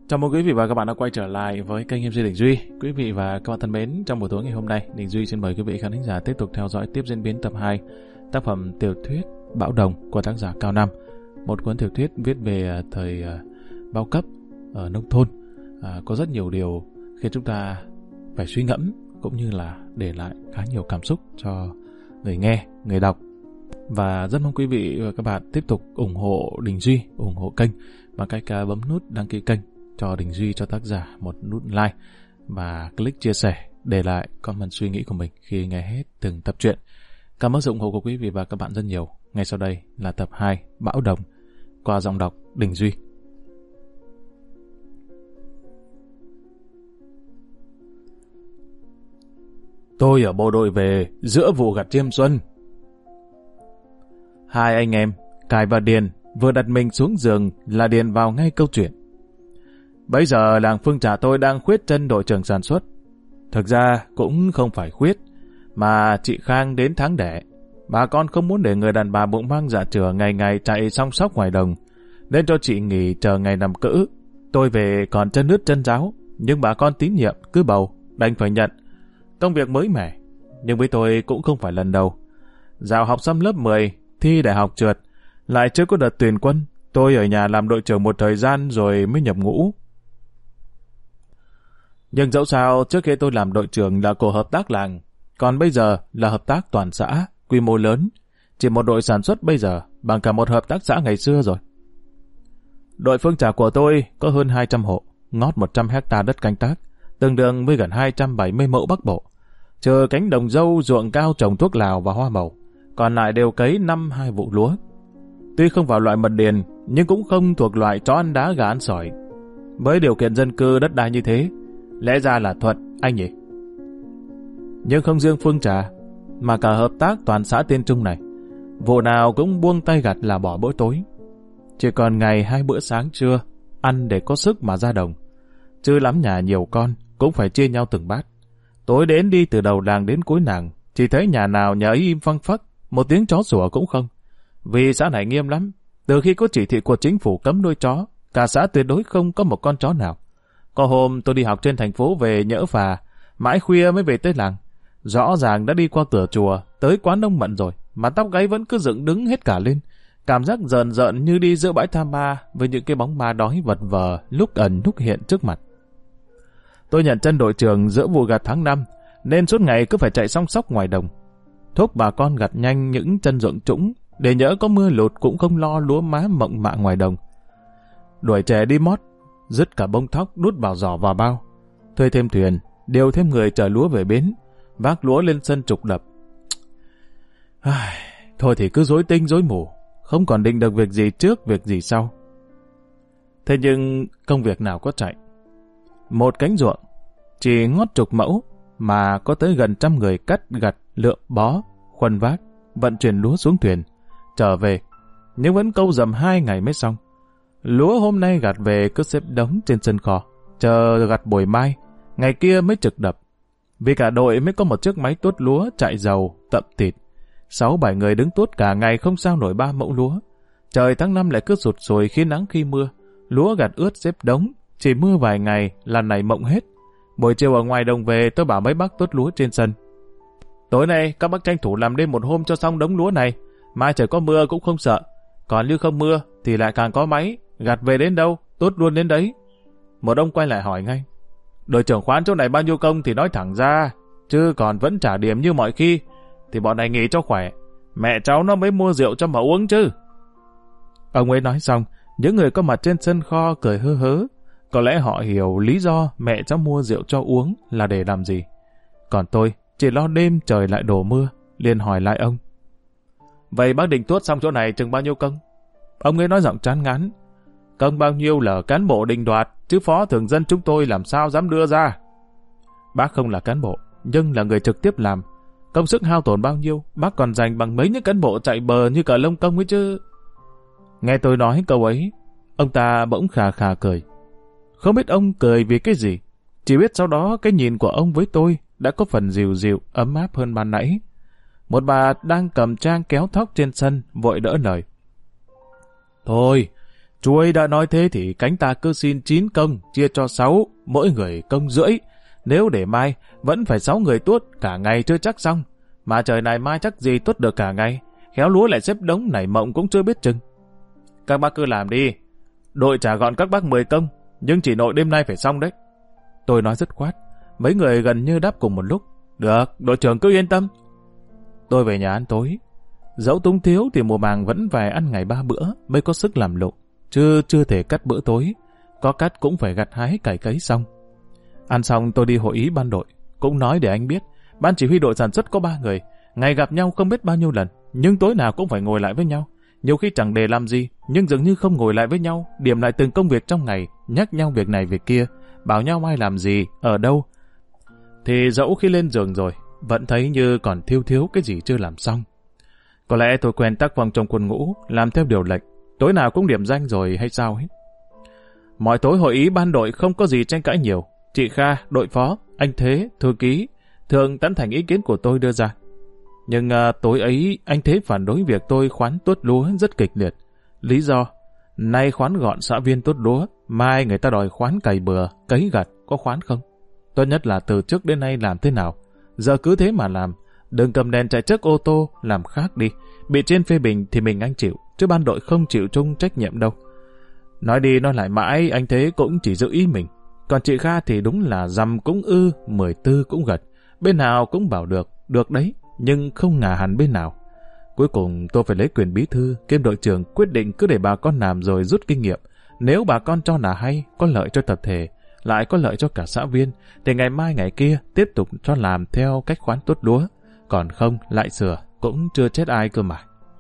Chào mừng quý vị và các bạn đã quay trở lại với kênh MC Đình Duy. Quý vị và các bạn thân mến, trong buổi tối ngày hôm nay, Đình Duy xin mời quý vị khán thính giả tiếp tục theo dõi tiếp diễn biến tập 2 tác phẩm tiểu thuyết Bão Đồng của tác giả Cao Nam. Một cuốn tiểu thuyết viết về thời bao cấp ở nông thôn. Có rất nhiều điều khiến chúng ta phải suy ngẫm cũng như là để lại khá nhiều cảm xúc cho người nghe, người đọc. Và rất mong quý vị và các bạn tiếp tục ủng hộ Đình Duy, ủng hộ kênh bằng cách bấm nút đăng ký kênh cho Đình Duy, cho tác giả một nút like và click chia sẻ, để lại comment suy nghĩ của mình khi nghe hết từng tập truyện. Cảm ơn sự ủng hộ của quý vị và các bạn rất nhiều. Ngay sau đây là tập 2 Bão Đồng qua giọng đọc Đình Duy. Tôi ở bộ đội về giữa vụ gặt chiêm xuân. Hai anh em, Cải và Điền, vừa đặt mình xuống giường là Điền vào ngay câu chuyện. Bây giờ làng Phương Trà tôi đang khuyết chân đội trưởng sản xuất. Thực ra cũng không phải khuyết, mà chị Khang đến tháng đẻ. Bà con không muốn để người đàn bà bụng mang dạ chửa ngày ngày chạy song sóc ngoài đồng, nên cho chị nghỉ chờ ngày nằm cữ. Tôi về còn chân ướt chân ráo, nhưng bà con tín nhiệm cứ bầu, đành phải nhận. Công việc mới mẻ, nhưng với tôi cũng không phải lần đầu. Dạo học xong lớp 10, thi đại học trượt, lại chưa có đợt tuyển quân. Tôi ở nhà làm đội trưởng một thời gian rồi mới nhập ngũ. Nhưng dẫu sao, trước khi tôi làm đội trưởng là của hợp tác làng, còn bây giờ là hợp tác toàn xã, quy mô lớn. Chỉ một đội sản xuất bây giờ bằng cả một hợp tác xã ngày xưa rồi. Đội Phương Trà của tôi có hơn 200 hộ, ngót 100 hectare đất canh tác, tương đương với gần 270 mẫu Bắc Bộ. Trừ cánh đồng dâu, ruộng cao trồng thuốc lào và hoa màu, còn lại đều cấy 2 vụ lúa. Tuy không vào loại mật điền, nhưng cũng không thuộc loại chó ăn đá gà ăn sỏi. Với điều kiện dân cư đất đai như thế, lẽ ra là thuận, anh nhỉ? Nhưng không riêng Phương Trà, mà cả hợp tác toàn xã Tiên Trung này, vụ nào cũng buông tay gặt là bỏ bữa tối. Chỉ còn ngày 2 bữa sáng trưa, ăn để có sức mà ra đồng. Chứ lắm nhà nhiều con, cũng phải chia nhau từng bát. Tối đến đi từ đầu làng đến cuối làng, chỉ thấy nhà nào nhà ấy im phăng phắc, một tiếng chó sủa cũng không. Vì xã này nghiêm lắm, từ khi có chỉ thị của chính phủ cấm nuôi chó, cả xã tuyệt đối không có một con chó nào. Có hôm tôi đi học trên thành phố về nhỡ phà, mãi khuya mới về tới làng. Rõ ràng đã đi qua cửa chùa, tới quán ông Mận rồi, mà tóc gáy vẫn cứ dựng đứng hết cả lên. Cảm giác rợn rợn như đi giữa bãi tha ma với những cái bóng ma đói vật vờ lúc ẩn lúc hiện trước mặt. Tôi nhận chân đội trưởng giữa vụ gặt tháng 5, nên suốt ngày cứ phải chạy song sóc ngoài đồng. Thúc bà con gặt nhanh những chân ruộng trũng, để nhỡ có mưa lụt cũng không lo lúa má mộng mạ ngoài đồng. Đuổi trẻ đi mót, dứt cả bông thóc đút vào giỏ vào bao. Thuê thêm thuyền, điều thêm người chở lúa về bến, vác lúa lên sân trục đập. Thôi thì cứ rối tinh rối mù, không còn định được việc gì trước việc gì sau. Thế nhưng công việc nào có chạy. Một cánh ruộng chỉ ngót chục mẫu mà có tới gần 100 người cắt gặt, lượm bó, khuân vác, vận chuyển lúa xuống thuyền, trở về, nhưng vẫn câu dầm 2 ngày mới xong. Lúa hôm nay gặt về cứ xếp đống trên sân kho, chờ gặt buổi mai, ngày kia mới trực đập. Vì cả đội mới có một chiếc máy tuốt lúa chạy dầu, tậm thịt. 6-7 người đứng tuốt cả ngày không sao nổi 3 mẫu lúa. Trời tháng 5 lại cứ sụt sùi khi nắng khi mưa, lúa gặt ướt xếp đống, chỉ mưa vài ngày là nảy mộng hết. Buổi chiều ở ngoài đồng về tôi bảo mấy bác tuốt lúa trên sân. Tối nay các bác tranh thủ làm đêm một hôm cho xong đống lúa này, mai trời có mưa cũng không sợ. Còn như không mưa thì lại càng có máy, gặt về đến đâu, tuốt luôn đến đấy. Một ông quay lại hỏi ngay. Đội trưởng khoán chỗ này bao nhiêu công thì nói thẳng ra, chứ còn vẫn trả điểm như mọi khi, thì bọn này nghỉ cho khỏe. Mẹ cháu nó mới mua rượu cho mà uống chứ. Ông ấy nói xong, những người có mặt trên sân kho cười hơ hớ. Có lẽ họ hiểu lý do mẹ cháu mua rượu cho uống là để làm gì. Còn tôi chỉ lo đêm trời lại đổ mưa, liền hỏi lại ông. Vậy bác định tuốt xong chỗ này chừng bao nhiêu công? Ông ấy nói giọng chán ngán. Công bao nhiêu là cán bộ định đoạt, chứ phó thường dân chúng tôi làm sao dám đưa ra. Bác không là cán bộ, nhưng là người trực tiếp làm. Công sức hao tổn bao nhiêu, bác còn dành bằng mấy những cán bộ chạy bờ như cả lông công ấy chứ. Nghe tôi nói câu ấy, ông ta bỗng khà khà cười. Không biết ông cười vì cái gì, chỉ biết sau đó cái nhìn của ông với tôi đã có phần dịu dịu, ấm áp hơn ban nãy. Một bà đang cầm trang kéo thóc trên sân, vội đỡ lời. Thôi, Chú ấy đã nói thế thì cánh ta cứ xin 9 công, chia cho 6, mỗi người công rưỡi. Nếu để mai, vẫn phải 6 người tuốt, cả ngày chưa chắc xong. Mà trời này mai chắc gì tuốt được cả ngày, khéo lúa lại xếp đống nảy mộng cũng chưa biết chừng. Các bác cứ làm đi, đội trả gọn các bác 10 công, nhưng chỉ nội đêm nay phải xong đấy. Tôi nói dứt khoát, mấy người gần như đáp cùng một lúc. Được, đội trưởng cứ yên tâm. Tôi về nhà ăn tối. Dẫu túng thiếu thì mùa màng vẫn phải ăn ngày 3 bữa mới có sức làm lụng, chứ chưa thể cắt bữa tối. Có cắt cũng phải gặt hái cày cấy xong. Ăn xong tôi đi hội ý ban đội, cũng nói để anh biết, ban chỉ huy đội sản xuất có 3 người, ngày gặp nhau không biết bao nhiêu lần, nhưng tối nào cũng phải ngồi lại với nhau. Nhiều khi chẳng để làm gì, nhưng dường như không ngồi lại với nhau, điểm lại từng công việc trong ngày, nhắc nhau việc này việc kia, bảo nhau ai làm gì, ở đâu. Thì dẫu khi lên giường rồi, vẫn thấy như còn thiếu cái gì chưa làm xong. Có lẽ tôi quen tác phong trong quân ngũ, làm theo điều lệnh, tối nào cũng điểm danh rồi hay sao hết. Mọi tối hội ý ban đội không có gì tranh cãi nhiều. Chị Kha, đội phó, anh Thế, thư ký, thường tán thành ý kiến của tôi đưa ra. Nhưng tối ấy, anh Thế phản đối việc tôi khoán tuốt lúa rất kịch liệt. Lý do, nay khoán gọn xã viên tuốt lúa, mai người ta đòi khoán cày bừa, cấy gặt, có khoán không? Tốt nhất là từ trước đến nay làm thế nào, giờ cứ thế mà làm. Đừng cầm đèn chạy trước ô tô, làm khác đi. Bị trên phê bình thì mình anh chịu, chứ ban đội không chịu chung trách nhiệm đâu. Nói đi nói lại mãi, anh Thế cũng chỉ giữ ý mình. Còn chị Kha thì đúng là dằm cũng 14 cũng gật. Bên nào cũng bảo được đấy, nhưng không ngả hẳn bên nào. Cuối cùng tôi phải lấy quyền bí thư, kiêm đội trưởng quyết định cứ để bà con làm rồi rút kinh nghiệm. Nếu bà con cho là hay, có lợi cho tập thể, lại có lợi cho cả xã viên, thì ngày mai ngày kia tiếp tục cho làm theo cách khoán tuốt lúa. Còn không, lại sửa, cũng chưa chết ai cơ mà.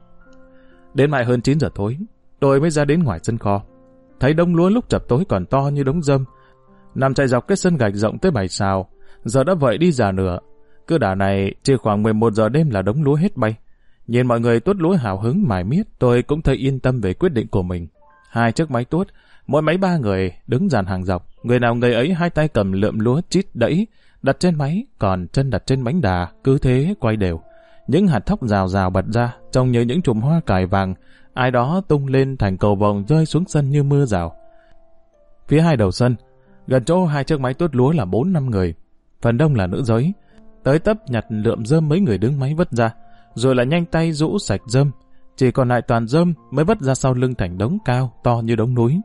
Đến mãi hơn 9 giờ tối, tôi mới ra đến ngoài sân kho. Thấy đống lúa lúc chập tối còn to như đống dơm, nằm chạy dọc cái sân gạch rộng tới 7 sào, giờ đã vậy đi già nửa. Cứ đà này, chỉ khoảng 11 giờ đêm là đống lúa hết bay. Nhìn mọi người tuốt lúa hào hứng mải miết, tôi cũng thấy yên tâm về quyết định của mình. 2 chiếc máy tuốt, mỗi máy 3 người, đứng dàn hàng dọc, người nào người ấy 2 tay cầm lượm lúa chít đẫy, đặt trên máy, còn chân đặt trên bánh đà, cứ thế quay đều. Những hạt thóc rào rào bật ra, trông như những chùm hoa cải vàng, ai đó tung lên thành cầu vồng rơi xuống sân như mưa rào. Phía hai đầu sân, gần chỗ 2 chiếc máy tuốt lúa là 4-5 người, phần đông là nữ giới, tới tấp nhặt lượm rơm mấy người đứng máy vất ra, rồi lại nhanh tay rũ sạch rơm, chỉ còn lại toàn rơm mới vất ra sau lưng thành đống cao to như đống núi.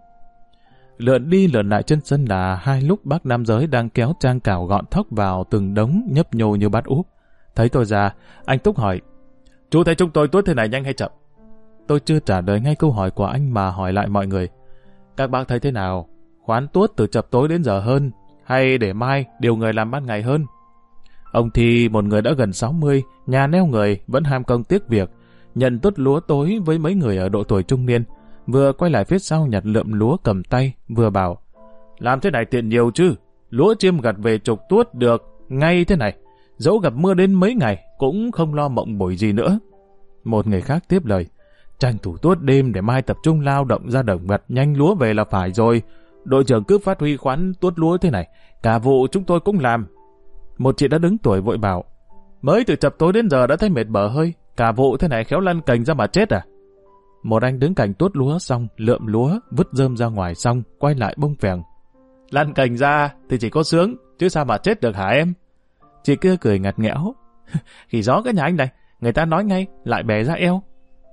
Lượn đi lượn lại trên sân là 2 lúc bác nam giới đang kéo trang cào gọn thóc vào từng đống nhấp nhô như bát úp. Thấy tôi ra, anh Túc hỏi: "Chú thấy chúng tôi tuốt thế này nhanh hay chậm?" Tôi chưa trả lời ngay câu hỏi của anh mà hỏi lại mọi người: "Các bác thấy thế nào? Khoán tuốt từ chập tối đến giờ hơn, hay để mai điều người làm ban ngày hơn?" Ông Thi, một người đã gần 60, nhà neo người, vẫn ham công tiếc việc, nhận tuốt lúa tối với mấy người ở độ tuổi trung niên, vừa quay lại phía sau nhặt lượm lúa cầm tay, vừa bảo: "Làm thế này tiện nhiều chứ, lúa chiêm gặt về trục tuốt được ngay thế này, dẫu gặp mưa đến mấy ngày cũng không lo mộng bổi gì nữa." Một người khác tiếp lời: "Tranh thủ tuốt đêm để mai tập trung lao động ra đồng gặt nhanh lúa về là phải rồi. Đội trưởng cứ phát huy khoán tuốt lúa thế này, cả vụ chúng tôi cũng làm." Một chị đã đứng tuổi vội bảo: "Mới từ chập tối đến giờ đã thấy mệt bở hơi, cả vụ thế này khéo lăn cành ra mà chết à?" Một anh đứng cạnh tuốt lúa xong, lượm lúa, vứt rơm ra ngoài xong, quay lại bông phèn: "Lăn cành ra thì chỉ có sướng, chứ sao mà chết được hả em?" Chị kia cười ngặt nghẽo: "Khỉ gió cái nhà anh này, người ta nói ngay, lại bè ra eo."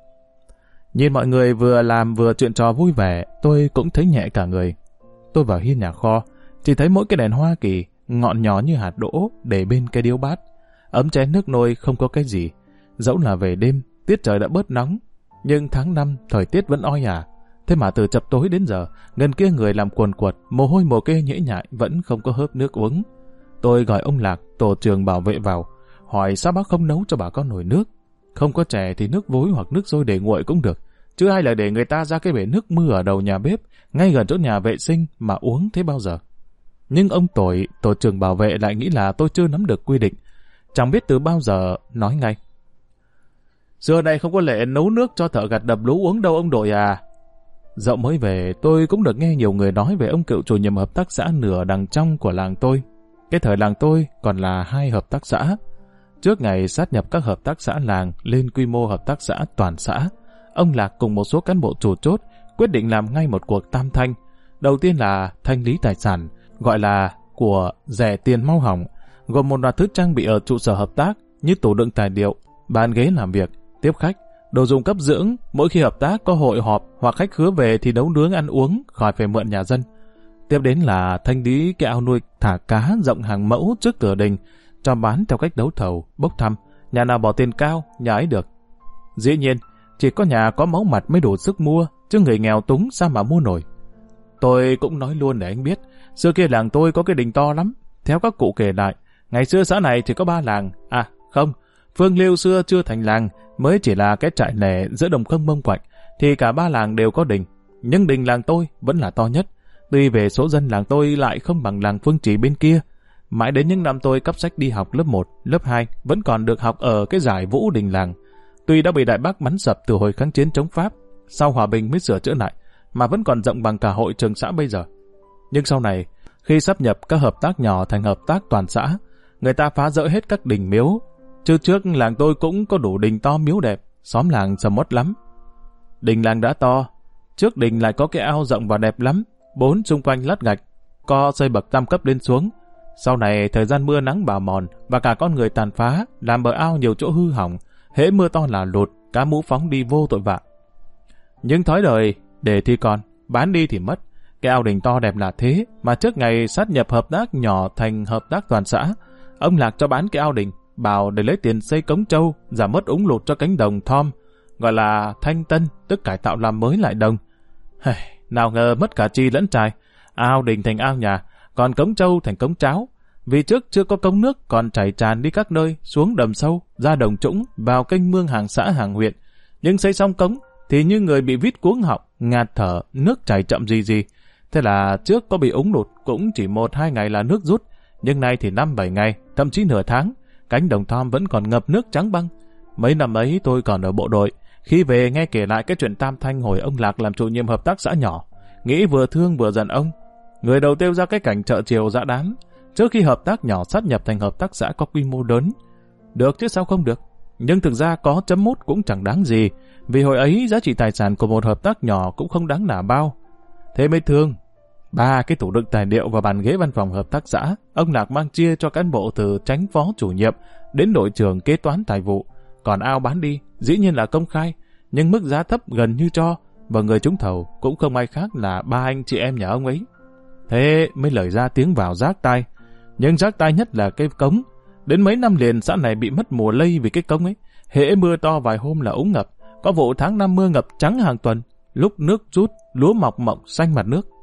Nhìn mọi người vừa làm vừa chuyện trò vui vẻ, tôi cũng thấy nhẹ cả người. Tôi vào hiên nhà kho, chỉ thấy mỗi cái đèn Hoa Kỳ, ngọn nhỏ như hạt đỗ, để bên cái điếu bát. Ấm chén nước nôi không có cái gì. Dẫu là về đêm, tiết trời đã bớt nóng, nhưng tháng 5 thời tiết vẫn oi ả. Thế mà từ chập tối đến giờ, gần kia người làm quần quật, mồ hôi mồ kê nhễ nhại vẫn không có hớp nước uống. Tôi gọi ông Lạc, tổ trưởng bảo vệ vào, hỏi sao bác không nấu cho bà con nồi nước. Không có chè thì nước vối hoặc nước sôi để nguội cũng được, chứ ai lại để người ta ra cái bể nước mưa ở đầu nhà bếp, ngay gần chỗ nhà vệ sinh mà uống thế bao giờ. Nhưng ông tổ trưởng bảo vệ lại nghĩ là tôi chưa nắm được quy định, chẳng biết từ bao giờ, nói ngay: "Xưa này không có lệ nấu nước cho thợ gặt đập lúa uống đâu ông đội à." Dạo mới về, tôi cũng được nghe nhiều người nói về ông cựu chủ nhiệm hợp tác xã nửa đằng trong của làng tôi. Cái thời làng tôi còn là 2 hợp tác xã. Trước ngày sát nhập các hợp tác xã làng lên quy mô hợp tác xã toàn xã, ông Lạc cùng một số cán bộ chủ chốt quyết định làm ngay một cuộc tam thanh. Đầu tiên là thanh lý tài sản, gọi là của rẻ tiền mau hỏng, gồm một loạt thứ trang bị ở trụ sở hợp tác như tủ đựng tài liệu, bàn ghế làm việc, tiếp khách, đồ dùng cấp dưỡng. Mỗi khi hợp tác có hội họp hoặc khách khứa về thì nấu nướng ăn uống, khỏi phải mượn nhà dân. Tiếp đến là thanh lý cái ao nuôi thả cá rộng hàng mẫu trước cửa đình, cho bán theo cách đấu thầu, bốc thăm, nhà nào bỏ tiền cao, nhà ấy được. Dĩ nhiên, chỉ có nhà có máu mặt mới đủ sức mua, chứ người nghèo túng sao mà mua nổi. Tôi cũng nói luôn để anh biết, xưa kia làng tôi có cái đình to lắm. Theo các cụ kể lại, ngày xưa xã này chỉ có 3 làng. À không, Phương Liêu xưa chưa thành làng, mới chỉ là cái trại lẻ giữa đồng không mông quạnh, thì cả 3 làng đều có đình. Nhưng đình làng tôi vẫn là to nhất. Tuy về số dân làng tôi lại không bằng làng Phương Trì bên kia. Mãi đến những năm tôi cắp sách đi học lớp 1, lớp 2, vẫn còn được học ở cái giải vũ đình làng. Tuy đã bị Đại Bác bắn sập từ hồi kháng chiến chống Pháp, sau hòa bình mới sửa chữa lại, mà vẫn còn rộng bằng cả hội trường xã bây giờ. Nhưng sau này, khi sáp nhập các hợp tác nhỏ thành hợp tác toàn xã, người ta phá rỡ hết các đình miếu. Chứ trước làng tôi cũng có đủ đình to miếu đẹp, xóm làng sầm uất lắm. Đình làng đã to, trước đình lại có cái ao rộng và đẹp lắm, 4 xung quanh lát gạch, co xây bậc tam cấp lên xuống. Sau này thời gian mưa nắng bào mòn và cả con người tàn phá, làm bờ ao nhiều chỗ hư hỏng, hễ mưa to là lụt, cá mú phóng đi vô tội vạ. Nhưng thói đời, để thì còn, bán đi thì mất. Cái ao đình to đẹp là thế, mà trước ngày sát nhập hợp tác nhỏ thành hợp tác toàn xã, ông Lạc cho bán cái ao đình, bảo để lấy tiền xây cống trâu, giảm mất úng lụt cho cánh đồng thom, gọi là thanh tân, tức cải tạo làm mới lại đồng. Nào ngờ mất cả chi lẫn trài, ao đình thành ao nhà, còn cống trâu thành cống cháo. Vì trước chưa có cống nước còn chảy tràn đi các nơi, xuống đầm sâu, ra đồng trũng, vào kênh mương hàng xã hàng huyện. Nhưng xây xong cống thì như người bị vít cuống họng, ngạt thở, nước chảy chậm gì. Thế là trước có bị úng lụt cũng chỉ 1-2 ngày là nước rút, nhưng nay thì 5-7 ngày, thậm chí nửa tháng, cánh đồng thom vẫn còn ngập nước trắng băng. Mấy năm ấy tôi còn ở bộ đội, khi về nghe kể lại cái chuyện tam thanh hồi ông Lạc làm chủ nhiệm hợp tác xã nhỏ, nghĩ vừa thương vừa giận ông. Người đầu tiêu ra cái cảnh chợ chiều dã đám, trước khi hợp tác nhỏ sát nhập thành hợp tác xã có quy mô lớn. Được chứ sao không được, nhưng thực ra có chấm mút cũng chẳng đáng gì, vì hồi ấy giá trị tài sản của một hợp tác nhỏ cũng không đáng nả bao. Thế mới thương, 3 cái tủ đựng tài liệu và bàn ghế văn phòng hợp tác xã, ông Lạc mang chia cho cán bộ từ chánh phó chủ nhiệm đến đội trưởng kế toán tài vụ. Còn ao bán đi, dĩ nhiên là công khai, nhưng mức giá thấp gần như cho, và người trúng thầu cũng không ai khác là 3 anh chị em nhà ông ấy. Thế mới lời ra tiếng vào rác tai. Nhưng rác tai nhất là cái cống. Đến mấy năm liền xã này bị mất mùa lây vì cái cống ấy. Hễ mưa to vài hôm là úng ngập. Có vụ tháng 5 mưa ngập trắng hàng tuần. Lúc nước rút, lúa mọc mộng xanh mặt nước.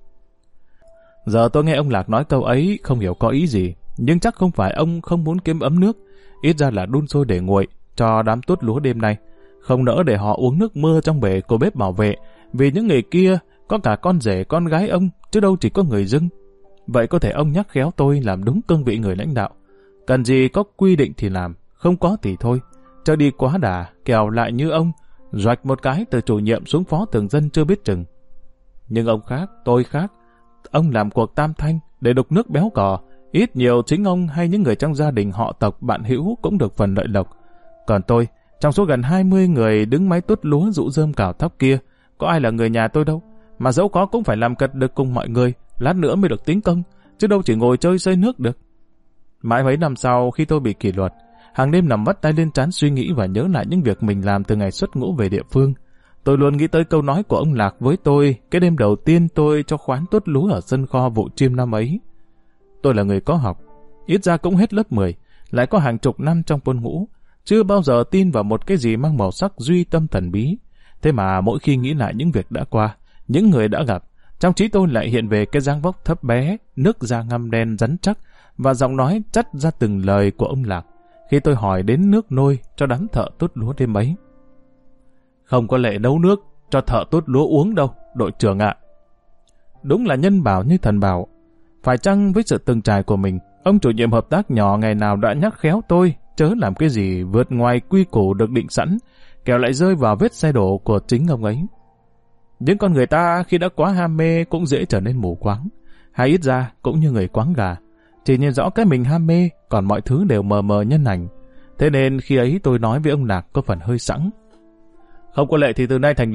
Giờ tôi nghe ông Lạc nói câu ấy không hiểu có ý gì. Nhưng chắc không phải ông không muốn kiếm ấm nước. Ít ra là đun sôi để nguội cho đám tuốt lúa đêm nay. Không nỡ để họ uống nước mưa trong bể của bếp bảo vệ. Vì những người kia có cả con rể con gái ông, chứ đâu chỉ có người dưng. Vậy có thể ông nhắc khéo tôi làm đúng cương vị người lãnh đạo. Cần gì có quy định thì làm, không có thì thôi. Cho đi quá đà, kẻo lại như ông, rạch một cái từ chủ nhiệm xuống phó thường dân chưa biết chừng. Nhưng ông khác, tôi khác. Ông làm cuộc tam thanh để đục nước béo cò. Ít nhiều chính ông hay những người trong gia đình họ tộc bạn hữu cũng được phần lợi lộc. Còn tôi, trong số gần 20 người đứng máy tuốt lúa rũ rơm cào thóc kia, có ai là người nhà tôi đâu. Mà dẫu có cũng phải làm cật được cùng mọi người, lát nữa mới được tính công, chứ đâu chỉ ngồi chơi xây nước được. Mãi mấy năm sau khi tôi bị kỷ luật, hàng đêm nằm vắt tay lên trán suy nghĩ và nhớ lại những việc mình làm từ ngày xuất ngũ về địa phương. Tôi luôn nghĩ tới câu nói của ông Lạc với tôi cái đêm đầu tiên tôi cho khoán tuốt lúa ở sân kho vụ chiêm năm ấy. Tôi là người có học, ít ra cũng hết lớp 10, lại có hàng chục năm trong quân ngũ, chưa bao giờ tin vào một cái gì mang màu sắc duy tâm thần bí. Thế mà mỗi khi nghĩ lại những việc đã qua, những người đã gặp, trong trí tôi lại hiện về cái dáng vóc thấp bé, nước da ngăm đen rắn chắc và giọng nói chắt ra từng lời của ông Lạc khi tôi hỏi đến nước nôi cho đám thợ tuốt lúa đêm ấy. Không có lệ nấu nước cho thợ tuốt lúa uống đâu, đội trưởng ạ. Đúng là nhân bảo như thần bảo. Phải chăng với sự từng trải của mình, ông chủ nhiệm hợp tác nhỏ ngày nào đã nhắc khéo tôi chớ làm cái gì vượt ngoài quy củ được định sẵn, kẻo lại rơi vào vết xe đổ của chính ông ấy. Những con người ta khi đã quá ham mê cũng dễ trở nên mù quáng, hay ít ra cũng như người quáng gà, chỉ nhìn rõ cái mình ham mê, còn mọi thứ đều mờ mờ nhân ảnh. Thế nên khi ấy tôi nói với ông Lạc có phần hơi sẵn. Không có lệ thì từ nay thành lệ,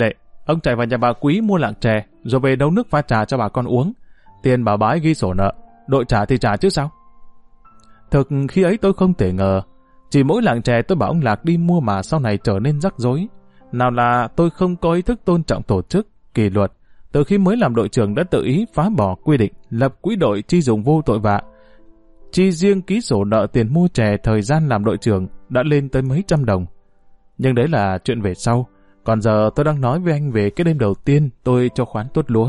Ông chạy vào nhà bà Quý mua lạng chè, rồi về nấu nước pha trà cho bà con uống. Tiền bà bái ghi sổ nợ, đội trả thì trả chứ sao. Thực khi ấy tôi không thể ngờ, chỉ mỗi lạng chè tôi bảo ông Lạc đi mua mà sau này trở nên rắc rối. Nào là tôi không có ý thức tôn trọng tổ chức, kỷ luật, từ khi mới làm đội trưởng đã tự ý phá bỏ quy định, lập quỹ đội chi dùng vô tội vạ. Chi riêng ký sổ nợ tiền mua chè thời gian làm đội trưởng đã lên tới mấy trăm đồng. Nhưng đấy là chuyện về sau, còn giờ tôi đang nói với anh về cái đêm đầu tiên tôi cho khoán tuốt lúa.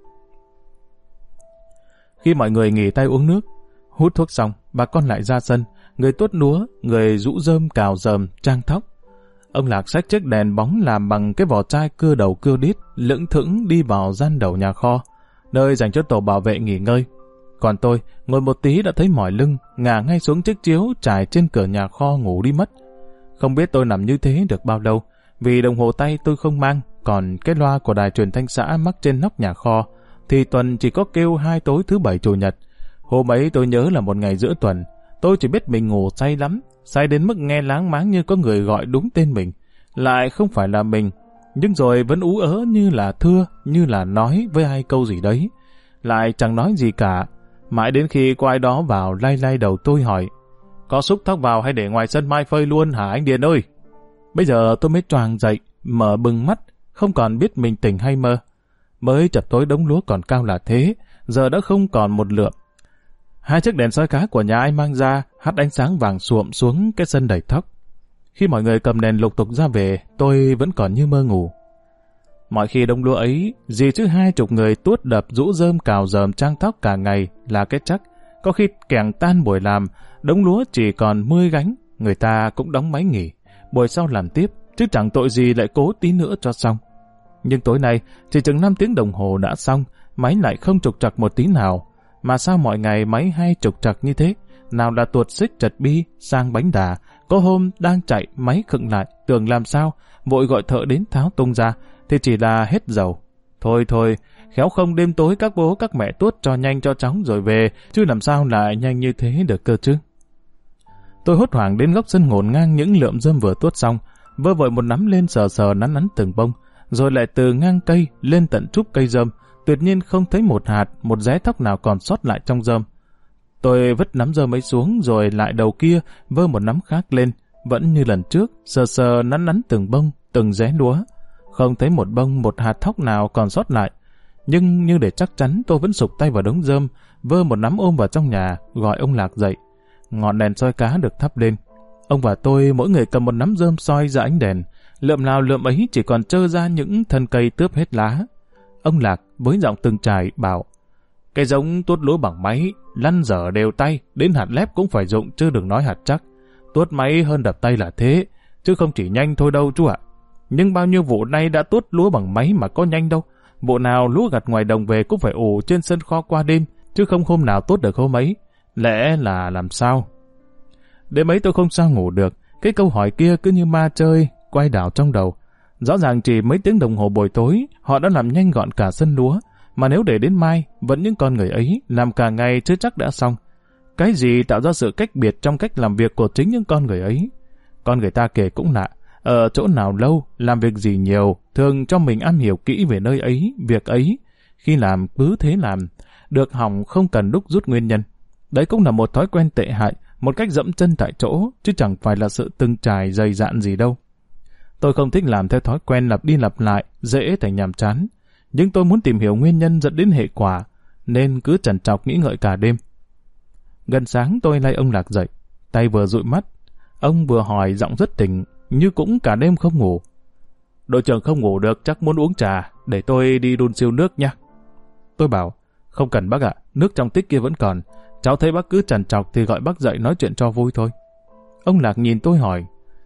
Khi mọi người nghỉ tay uống nước, hút thuốc xong, bà con lại ra sân, người tuốt lúa, người rũ rơm cào rờm, trang thóc. Ông Lạc xách chiếc đèn bóng làm bằng cái vỏ chai cưa đầu cưa đít, lững thững đi vào gian đầu nhà kho, nơi dành cho tổ bảo vệ nghỉ ngơi. Còn tôi, ngồi một tí đã thấy mỏi lưng, ngả ngay xuống chiếc chiếu trải trên cửa nhà kho ngủ đi mất. Không biết tôi nằm như thế được bao lâu, vì đồng hồ tay tôi không mang, còn cái loa của đài truyền thanh xã mắc trên nóc nhà kho, thì tuần chỉ có kêu 2 tối thứ Bảy Chủ nhật. Hôm ấy tôi nhớ là một ngày giữa tuần, tôi chỉ biết mình ngủ say lắm, say đến mức nghe láng máng như có người gọi đúng tên mình, lại không phải là mình, nhưng rồi vẫn ú ớ như là thưa, như là nói với ai câu gì đấy, lại chẳng nói gì cả. Mãi đến khi có ai đó vào lay lay đầu tôi hỏi, có xúc thóc vào hay để ngoài sân mai phơi luôn hả anh Điền ơi? Bây giờ tôi mới choàng dậy, mở bừng mắt, không còn biết mình tỉnh hay mơ. Mới chập tối đống lúa còn cao là thế, giờ đã không còn một lượm. 2 chiếc đèn soi cá của nhà ai mang ra, hắt ánh sáng vàng suộm xuống cái sân đầy thóc. Khi mọi người cầm đèn lục tục ra về, tôi vẫn còn như mơ ngủ. Mọi khi đống lúa ấy, gì chứ 20 người tuốt đập rũ rơm cào rờm trang thóc cả ngày là cái chắc. Có khi kẻng tan buổi làm, đống lúa chỉ còn 10 gánh, người ta cũng đóng máy nghỉ. Buổi sau làm tiếp, chứ chẳng tội gì lại cố tí nữa cho xong. Nhưng tối nay, chỉ chừng 5 tiếng đồng hồ đã xong, máy lại không trục trặc một tí nào. Mà sao mọi ngày máy hay trục trặc như thế? Nào là tuột xích chật bi, sang bánh đà, có hôm đang chạy máy khựng lại, tưởng làm sao, vội gọi thợ đến tháo tung ra, thì chỉ là hết dầu. Thôi, khéo không đêm tối các bố các mẹ tuốt cho nhanh cho chóng rồi về, chứ làm sao lại nhanh như thế được cơ chứ. Tôi hốt hoảng đến góc sân ngổn ngang những lượm rơm vừa tuốt xong, vơ vội một nắm lên sờ sờ nắn nắn từng bông, rồi lại từ ngang cây lên tận trúc cây rơm, tuyệt nhiên không thấy một hạt, một rẽ thóc nào còn sót lại trong rơm. Tôi vứt nắm rơm ấy xuống rồi lại đầu kia vơ một nắm khác lên, vẫn như lần trước, sờ sờ nắn nắn từng bông, từng rẽ lúa. Không thấy một bông, một hạt thóc nào còn sót lại. Nhưng như để chắc chắn tôi vẫn sục tay vào đống rơm, vơ một nắm ôm vào trong nhà, gọi ông Lạc dậy. Ngọn đèn soi cá được thắp lên. Ông và tôi mỗi người cầm một nắm rơm soi ra ánh đèn. Lượm nào lượm ấy chỉ còn trơ ra những thân cây tướp hết lá. Ông Lạc với giọng từng trải bảo, cái giống tuốt lúa bằng máy, lăn dở đều tay, đến hạt lép cũng phải dụng chứ đừng nói hạt chắc. Tuốt máy hơn đập tay là thế, chứ không chỉ nhanh thôi đâu chú ạ. Nhưng bao nhiêu vụ nay đã tuốt lúa bằng máy mà có nhanh đâu. Vụ nào lúa gặt ngoài đồng về cũng phải ủ trên sân kho qua đêm, chứ không hôm nào tốt được hôm ấy. Lẽ là làm sao? Đêm ấy tôi không sao ngủ được, cái câu hỏi kia cứ như ma chơi, quay đảo trong đầu. Rõ ràng chỉ mấy tiếng đồng hồ buổi tối, họ đã làm nhanh gọn cả sân lúa, mà nếu để đến mai, vẫn những con người ấy làm cả ngày chưa chắc đã xong. Cái gì tạo ra sự cách biệt trong cách làm việc của chính những con người ấy? Con người ta kể cũng lạ, ở chỗ nào lâu, làm việc gì nhiều, thường cho mình am hiểu kỹ về nơi ấy, việc ấy. Khi làm cứ thế làm, được hỏng không cần đúc rút nguyên nhân. Đấy cũng là một thói quen tệ hại, một cách dẫm chân tại chỗ, chứ chẳng phải là sự từng trải dày dạn gì đâu. Tôi không thích làm theo thói quen lặp đi lặp lại, dễ thành nhàm chán. Nhưng tôi muốn tìm hiểu nguyên nhân dẫn đến hệ quả, nên cứ trằn trọc nghĩ ngợi cả đêm. Gần sáng tôi lay ông Lạc dậy, tay vừa dụi mắt. Ông vừa hỏi giọng rất tỉnh, như cũng cả đêm không ngủ. Đội trưởng không ngủ được, chắc muốn uống trà, để tôi đi đun siêu nước nha. Tôi bảo, không cần bác ạ, nước trong tích kia vẫn còn. Cháu thấy bác cứ trằn trọc thì gọi bác dậy nói chuyện cho vui thôi. Ông Lạc nhìn tôi hỏi,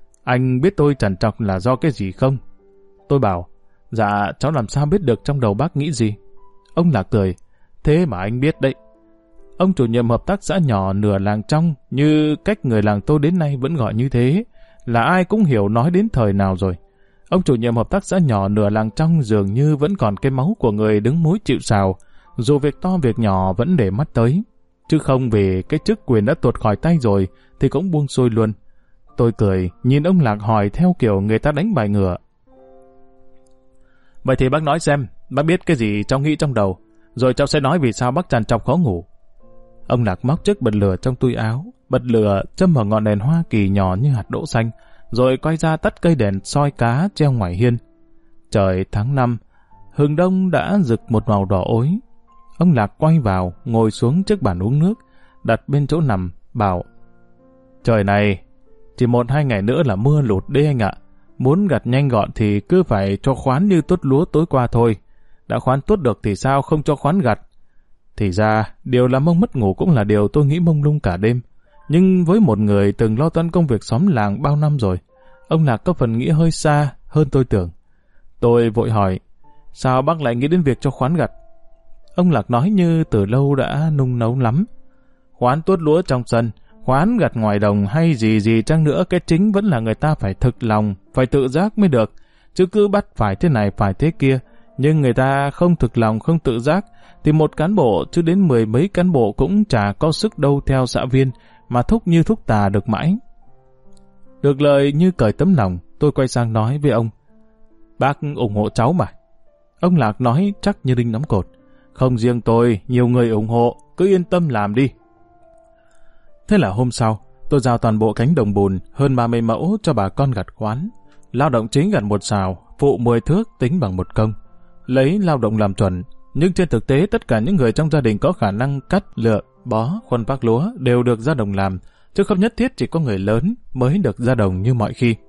anh biết tôi trằn trọc là do cái gì không? Tôi bảo, dạ cháu làm sao biết được trong đầu bác nghĩ gì? Ông Lạc cười, thế mà anh biết đấy. Ông chủ nhiệm hợp tác xã nhỏ nửa làng trong, như cách người làng tôi đến nay vẫn gọi như thế, là ai cũng hiểu nói đến thời nào rồi. Ông chủ nhiệm hợp tác xã nhỏ nửa làng trong dường như vẫn còn cái máu của người đứng mũi chịu sào, dù việc to việc nhỏ vẫn để mắt tới. Chứ không vì cái chức quyền đã tuột khỏi tay rồi thì cũng buông xuôi luôn. Tôi cười, nhìn ông Lạc hỏi theo kiểu người ta đánh bài ngửa. Vậy thì bác nói xem, bác biết cái gì cháu nghĩ trong đầu, rồi cháu sẽ nói vì sao bác trằn trọc khó ngủ. Ông Lạc móc chiếc bật lửa trong túi áo, bật lửa châm vào ngọn đèn Hoa Kỳ nhỏ như hạt đỗ xanh, rồi quay ra tắt cây đèn soi cá treo ngoài hiên. Trời tháng 5, hừng đông đã rực một màu đỏ ối. Ông Lạc quay vào, ngồi xuống trước bàn uống nước, đặt bên chỗ nằm, bảo: Trời này, chỉ 1-2 ngày nữa là mưa lụt đấy anh ạ. Muốn gặt nhanh gọn thì cứ phải cho khoán như tuốt lúa tối qua thôi. Đã khoán tuốt được thì sao không cho khoán gặt? Thì ra, điều làm ông mất ngủ cũng là điều tôi nghĩ mông lung cả đêm. Nhưng với một người từng lo toan công việc xóm làng bao năm rồi, ông Lạc có phần nghĩ hơi xa hơn tôi tưởng. Tôi vội hỏi, sao bác lại nghĩ đến việc cho khoán gặt? Ông Lạc nói như từ lâu đã nung nấu lắm. Khoán tuốt lúa trong sân, khoán gặt ngoài đồng hay gì gì chăng nữa, cái chính vẫn là người ta phải thực lòng, phải tự giác mới được. Chứ cứ bắt phải thế này phải thế kia, nhưng người ta không thực lòng không tự giác, thì một cán bộ chứ đến 10 mấy cán bộ cũng chả có sức đâu theo xã viên, mà thúc như thúc tà được mãi. Được lời như cởi tấm lòng, tôi quay sang nói với ông, bác ủng hộ cháu mà. Ông Lạc nói chắc như đinh đóng cột, không riêng tôi, nhiều người ủng hộ, cứ yên tâm làm đi. Thế là hôm sau, tôi giao toàn bộ cánh đồng bùn hơn 30 mẫu cho bà con gặt khoán. Lao động chính gặt 1 sào, phụ 10 thước tính bằng 1 công. Lấy lao động làm chuẩn, nhưng trên thực tế tất cả những người trong gia đình có khả năng cắt, lựa, bó, khuân vác lúa đều được ra đồng làm, chứ không nhất thiết chỉ có người lớn mới được ra đồng như mọi khi.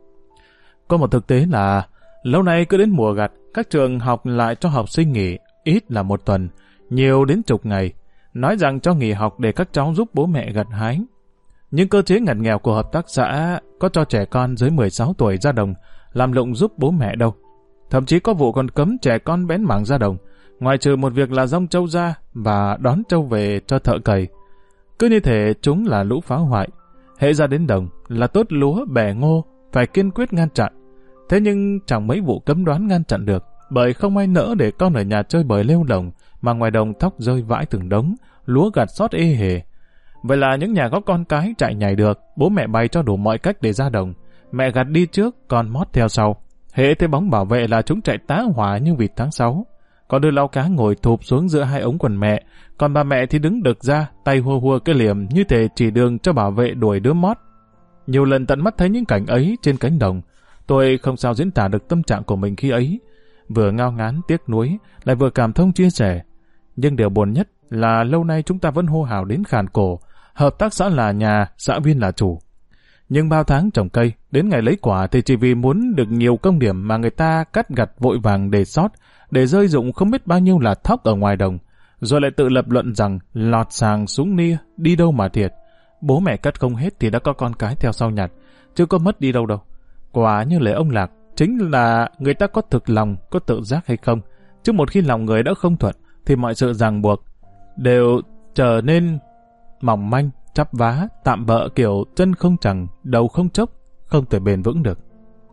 Có một thực tế là, lâu nay cứ đến mùa gặt, các trường học lại cho học sinh nghỉ, ít là 1 tuần, nhiều đến chục ngày, nói rằng cho nghỉ học để các cháu giúp bố mẹ gặt hái. Nhưng cơ chế ngặt nghèo của hợp tác xã có cho trẻ con dưới 16 tuổi ra đồng, làm lụng giúp bố mẹ đâu. Thậm chí có vụ còn cấm trẻ con bén mảng ra đồng, ngoài trừ một việc là dong trâu ra và đón trâu về cho thợ cày. Cứ như thể chúng là lũ phá hoại. Hễ ra đến đồng là tốt lúa bẻ ngô, phải kiên quyết ngăn chặn. Thế nhưng chẳng mấy vụ cấm đoán ngăn chặn được, bởi không ai nỡ để con ở nhà chơi bời lêu lồng, mà ngoài đồng thóc rơi vãi từng đống, lúa gặt sót ê hề. Vậy là những nhà có con cái chạy nhảy được, bố mẹ bày cho đủ mọi cách để ra đồng. Mẹ gặt đi trước, con mót theo sau. Hễ thấy bóng bảo vệ là chúng chạy tá hỏa như vịt tháng 6. Con đưa lau cá ngồi thụp xuống giữa 2 ống quần mẹ, còn bà mẹ thì đứng đực ra, tay hùa hùa cái liềm như thể chỉ đường cho bảo vệ đuổi đứa mót. Nhiều lần tận mắt thấy những cảnh ấy trên cánh đồng, tôi không sao diễn tả được tâm trạng của mình khi ấy. Vừa ngao ngán tiếc nuối, lại vừa cảm thông chia sẻ. Nhưng điều buồn nhất là lâu nay chúng ta vẫn hô hào đến khàn cổ, hợp tác xã là nhà, xã viên là chủ. Nhưng bao tháng trồng cây, đến ngày lấy quả thì chỉ vì muốn được nhiều công điểm mà người ta cắt gặt vội vàng để sót, để rơi dụng không biết bao nhiêu là thóc ở ngoài đồng, rồi lại tự lập luận rằng lọt sàng xuống nia, đi đâu mà thiệt. Bố mẹ cắt không hết thì đã có con cái theo sau nhặt, chứ có mất đi đâu đâu. Quả như lời ông Lạc, chính là người ta có thực lòng, có tự giác hay không, chứ một khi lòng người đã không thuận, thì mọi sự ràng buộc đều trở nên mỏng manh, chắp vá, tạm bợ kiểu chân không chằng, đầu không chốc, không thể bền vững được.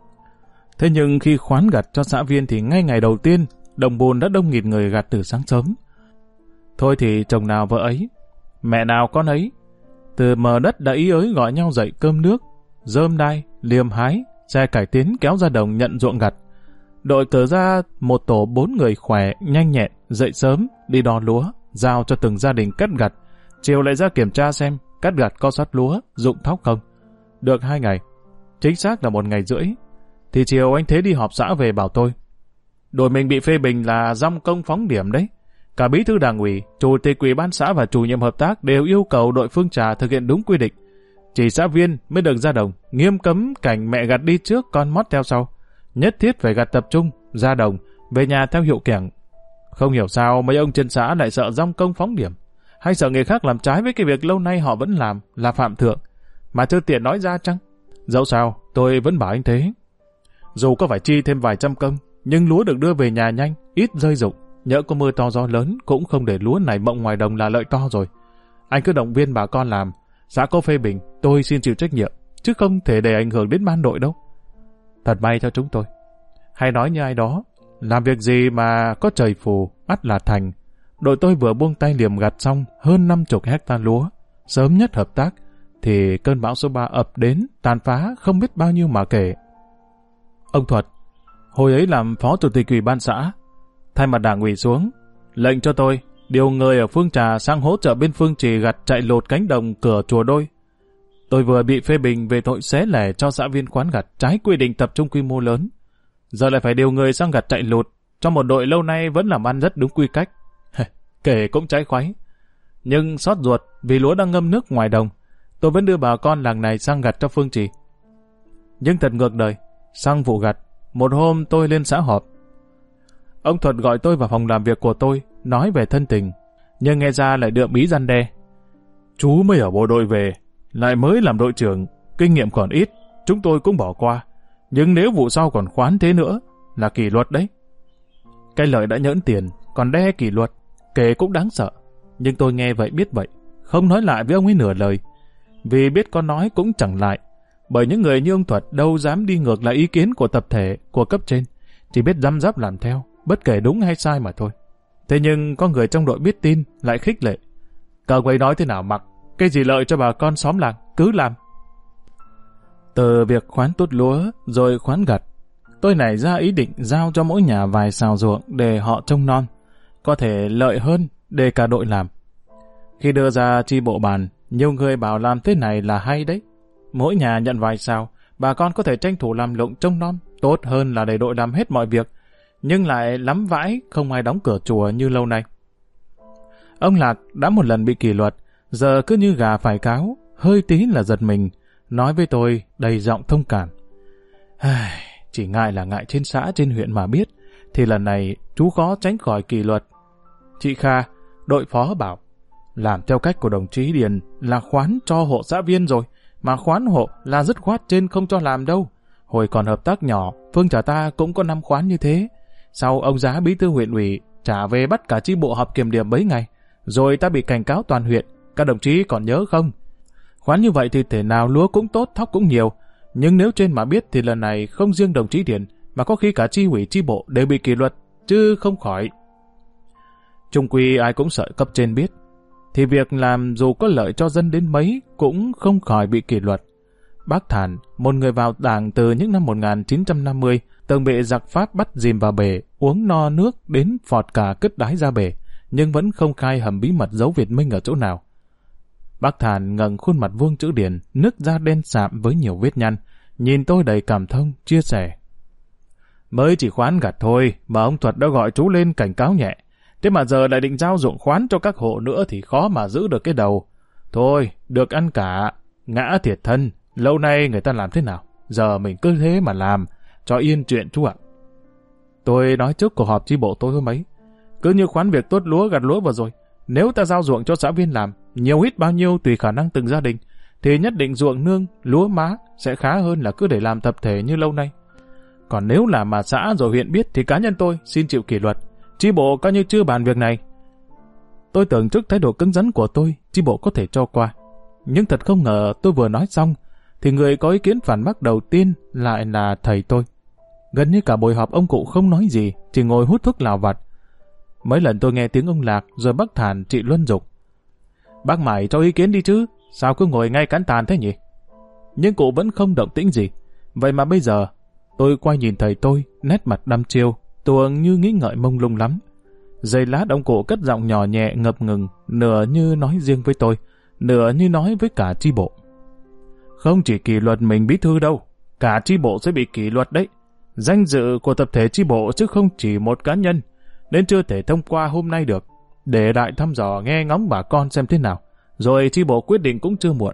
Thế nhưng khi khoán gặt cho xã viên thì ngay ngày đầu tiên, đồng bùn đã đông nghịt người gặt từ sáng sớm. Thôi thì chồng nào vợ ấy, mẹ nào con ấy, từ mờ đất đã ý ới gọi nhau dậy cơm nước, rơm đai, liềm hái, xe cải tiến kéo ra đồng nhận ruộng gặt. Đội cờ ra một tổ 4 người khỏe, nhanh nhẹn, dậy sớm, đi đo lúa, giao cho từng gia đình cắt gặt, chiều lại ra kiểm tra xem cắt gặt có sót lúa, dụng thóc không. Được 2 ngày, chính xác là 1 ngày rưỡi, thì chiều anh Thế đi họp xã về bảo tôi, đội mình bị phê bình là dong công phóng điểm đấy. Cả bí thư đảng ủy, chủ tịch ủy ban xã và chủ nhiệm hợp tác đều yêu cầu đội Phương Trà thực hiện đúng quy định. Chỉ xã viên mới được ra đồng, nghiêm cấm cảnh mẹ gặt đi trước con mót theo sau. Nhất thiết phải gặt tập trung, ra đồng, về nhà theo hiệu kẻng. Không hiểu sao mấy ông trên xã lại sợ dong công phóng điểm, hay sợ người khác làm trái với cái việc lâu nay họ vẫn làm là phạm thượng, mà chưa tiện nói ra chăng? Dẫu sao, tôi vẫn bảo anh Thế, dù có phải chi thêm vài trăm công, nhưng lúa được đưa về nhà nhanh, ít rơi rụng. Nhỡ có mưa to gió lớn cũng không để lúa này mộng ngoài đồng là lợi to rồi. Anh cứ động viên bà con làm, xã có phê bình, tôi xin chịu trách nhiệm, chứ không thể để ảnh hưởng đến ban đội đâu. Thật may cho chúng tôi. Hay nói như ai đó, làm việc gì mà có trời phù, ắt là thành. Đội tôi vừa buông tay liềm gặt xong hơn 50 hectare lúa, sớm nhất hợp tác, thì cơn bão số 3 ập đến, tàn phá không biết bao nhiêu mà kể. Ông Thuật, hồi ấy làm phó chủ tịch ủy ban xã, thay mặt đảng ủy xuống, lệnh cho tôi điều người ở Phương Trà sang hỗ trợ bên Phương Trì gặt chạy lột cánh đồng cửa chùa Đôi. Tôi vừa bị phê bình về tội xé lẻ cho xã viên khoán gặt trái quy định tập trung quy mô lớn. Giờ lại phải điều người sang gặt chạy lột cho một đội lâu nay vẫn làm ăn rất đúng quy cách. Kể cũng trái khoái. Nhưng xót ruột vì lúa đang ngâm nước ngoài đồng, tôi vẫn đưa bà con làng này sang gặt cho Phương Trì. Nhưng thật ngược đời, sang vụ gặt, một hôm tôi lên xã họp. Ông Thuật gọi tôi vào phòng làm việc của tôi, nói về thân tình, nhưng nghe ra lại đượm ý răn đe. Chú mới ở bộ đội về, lại mới làm đội trưởng, kinh nghiệm còn ít, chúng tôi cũng bỏ qua. Nhưng nếu vụ sau còn khoán thế nữa, là kỷ luật đấy. Cái lợi đã nhỡn tiền, còn đe kỷ luật, kể cũng đáng sợ. Nhưng tôi nghe vậy biết vậy, không nói lại với ông ấy nửa lời. Vì biết có nói cũng chẳng lại, bởi những người như ông Thuật đâu dám đi ngược lại ý kiến của tập thể, của cấp trên, chỉ biết răm rắp làm theo, bất kể đúng hay sai mà thôi. Thế nhưng có người trong đội biết tin, lại khích lệ. Cậu ấy nói thế nào mặc, cái gì lợi cho bà con xóm làng, cứ làm. Từ việc khoán tốt lúa, rồi khoán gặt, tôi nảy ra ý định giao cho mỗi nhà vài sào ruộng để họ trông non, có thể lợi hơn để cả đội làm. Khi đưa ra chi bộ bàn, nhiều người bảo làm thế này là hay đấy. Mỗi nhà nhận vài sào, bà con có thể tranh thủ làm lụng trông non, tốt hơn là để đội làm hết mọi việc, nhưng lại lắm vãi không ai đóng cửa chùa như lâu nay. Ông Lạc đã một lần bị kỷ luật, giờ cứ như gà phải cáo, hơi tí là giật mình, nói với tôi đầy giọng thông cảm. Chỉ ngại là ngại trên xã trên huyện mà biết, thì lần này chú khó tránh khỏi kỷ luật. Chị Kha, đội phó bảo, làm theo cách của đồng chí Điền là khoán cho hộ xã viên rồi, mà khoán hộ là dứt khoát trên không cho làm đâu. Hồi còn hợp tác nhỏ, Phương Trà ta cũng có 5 khoán như thế. Sau ông Giá bí thư huyện ủy trả về bắt cả chi bộ họp kiểm điểm mấy ngày, rồi ta bị cảnh cáo toàn huyện, các đồng chí còn nhớ không? Khoán như vậy thì thể nào lúa cũng tốt, thóc cũng nhiều, nhưng nếu trên mà biết thì lần này không riêng đồng chí Điền, mà có khi cả chi ủy chi bộ đều bị kỷ luật, chứ không khỏi. Chung quy ai cũng sợ cấp trên biết, thì việc làm dù có lợi cho dân đến mấy cũng không khỏi bị kỷ luật. Bác Thản, một người vào đảng từ những năm 1950, từng bị giặc Pháp bắt dìm vào bể, uống no nước đến phọt cả cứt đái ra bể, nhưng vẫn không khai hầm bí mật giấu Việt Minh ở chỗ nào. Bác Thản ngẩng khuôn mặt vuông chữ Điền, nước da đen sạm với nhiều vết nhăn, nhìn tôi đầy cảm thông, chia sẻ. Mới chỉ khoán gặt thôi, mà ông Thuật đã gọi chú lên cảnh cáo nhẹ. Thế mà giờ lại định giao ruộng khoán cho các hộ nữa thì khó mà giữ được cái đầu. Thôi, được ăn cả, ngã thiệt thân, lâu nay người ta làm thế nào, giờ mình cứ thế mà làm, cho yên chuyện chú ạ. Tôi nói trước cuộc họp chi bộ tôi hôm ấy, cứ như khoán việc tốt lúa gặt lúa vừa rồi, nếu ta giao ruộng cho xã viên làm, nhiều ít bao nhiêu tùy khả năng từng gia đình, thì nhất định ruộng nương, lúa má sẽ khá hơn là cứ để làm tập thể như lâu nay. Còn nếu là mà xã rồi huyện biết thì cá nhân tôi xin chịu kỷ luật, chi bộ coi như chưa bàn việc này. Tôi tưởng trước thái độ cứng rắn của tôi, chi bộ có thể cho qua. Nhưng thật không ngờ tôi vừa nói xong, thì người có ý kiến phản bác đầu tiên lại là thầy tôi. Gần như cả buổi họp ông cụ không nói gì, chỉ ngồi hút thuốc lào vặt. Mấy lần tôi nghe tiếng ông Lạc, rồi bác Thản, chị Luân dục. Bác mày cho ý kiến đi chứ, sao cứ ngồi ngay cán tàn thế nhỉ? Nhưng cụ vẫn không động tĩnh gì. Vậy mà bây giờ, tôi quay nhìn thầy tôi, nét mặt đăm chiêu, tuồng như nghĩ ngợi mông lung lắm. Giây lát ông cụ cất giọng nhỏ nhẹ ngập ngừng, nửa như nói riêng với tôi, nửa như nói với cả chi bộ. Không chỉ kỷ luật mình bí thư đâu, cả chi bộ sẽ bị kỷ luật đấy. Danh dự của tập thể chi bộ chứ không chỉ một cá nhân, nên chưa thể thông qua hôm nay được. Để đại thăm dò nghe ngóng bà con xem thế nào, rồi chi bộ quyết định cũng chưa muộn.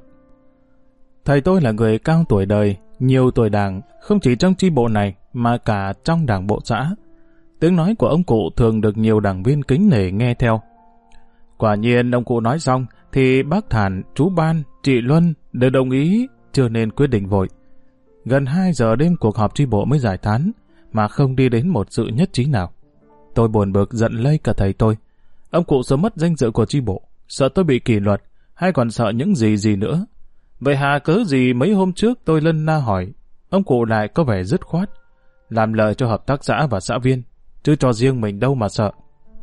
Thầy tôi là người cao tuổi đời, nhiều tuổi đảng, không chỉ trong chi bộ này mà cả trong đảng bộ xã. Tiếng nói của ông cụ thường được nhiều đảng viên kính nể nghe theo. Quả nhiên ông cụ nói xong thì bác Thản, chú Ban, chị Luân đều đồng ý, chưa nên quyết định vội. Gần 2 giờ đêm cuộc họp chi bộ mới giải tán, mà không đi đến một sự nhất trí nào. Tôi buồn bực giận lây cả thầy tôi. Ông cụ sợ mất danh dự của chi bộ, sợ tôi bị kỷ luật, hay còn sợ những gì nữa. Vậy hà cớ gì mấy hôm trước tôi lân la hỏi, ông cụ lại có vẻ dứt khoát, làm lợi cho hợp tác xã và xã viên, chứ cho riêng mình đâu mà sợ.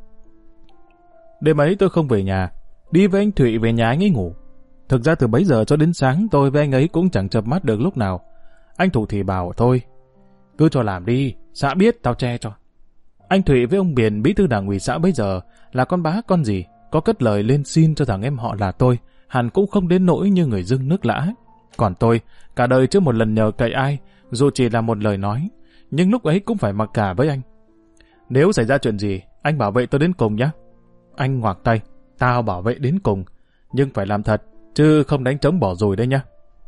Đêm ấy tôi không về nhà, đi với anh Thụy về nhà anh ấy ngủ. Thực ra từ bấy giờ cho đến sáng tôi với anh ấy cũng chẳng chợp mắt được lúc nào. Anh Thủ thì bảo thôi, cứ cho làm đi, xã biết tao che cho. Anh Thụy với ông Biển, bí thư đảng ủy xã bây giờ, là con bá con gì, có cất lời lên xin cho thằng em họ là tôi, hẳn cũng không đến nỗi như người dưng nước lã. Còn tôi, cả đời chưa một lần nhờ cậy ai, dù chỉ là một lời nói, nhưng lúc ấy cũng phải mặc cả với anh. Nếu xảy ra chuyện gì, anh bảo vệ tôi đến cùng nhé. Anh ngoạc tay, tao bảo vệ đến cùng, nhưng phải làm thật, chứ không đánh trống bỏ rồi đấy nhá.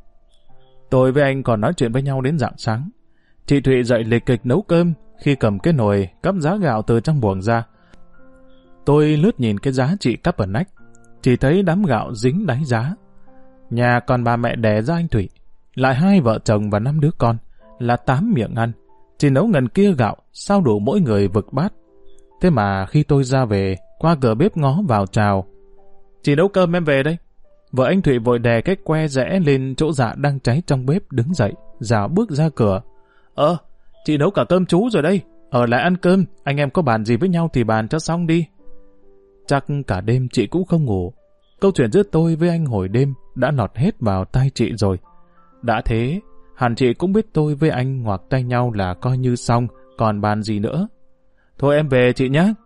Tôi với anh còn nói chuyện với nhau đến rạng sáng. Chị Thụy dậy lịch kịch nấu cơm, khi cầm cái nồi cắp giá gạo từ trong buồng ra. Tôi lướt nhìn cái giá chị cắp ở nách, chỉ thấy đám gạo dính đáy giá. Nhà còn bà mẹ đẻ ra anh Thụy, lại 2 vợ chồng và 5 đứa con, là 8 miệng ăn. Chỉ nấu ngần kia gạo, sao đủ mỗi người vực bát. Thế mà khi tôi ra về, qua cửa bếp ngó vào chào. Chị nấu cơm em về đây. Vợ anh Thụy vội đè cái que rẽ lên chỗ dạ đang cháy trong bếp, đứng dậy, rảo bước ra cửa. Chị nấu cả cơm chú rồi đây. Ở lại ăn cơm, anh em có bàn gì với nhau thì bàn cho xong đi. Chắc cả đêm chị cũng không ngủ. Câu chuyện giữa tôi với anh hồi đêm đã lọt hết vào tai chị rồi. Đã thế, hẳn chị cũng biết tôi với anh ngoạc tay nhau là coi như xong, còn bàn gì nữa. Thôi em về chị nhé.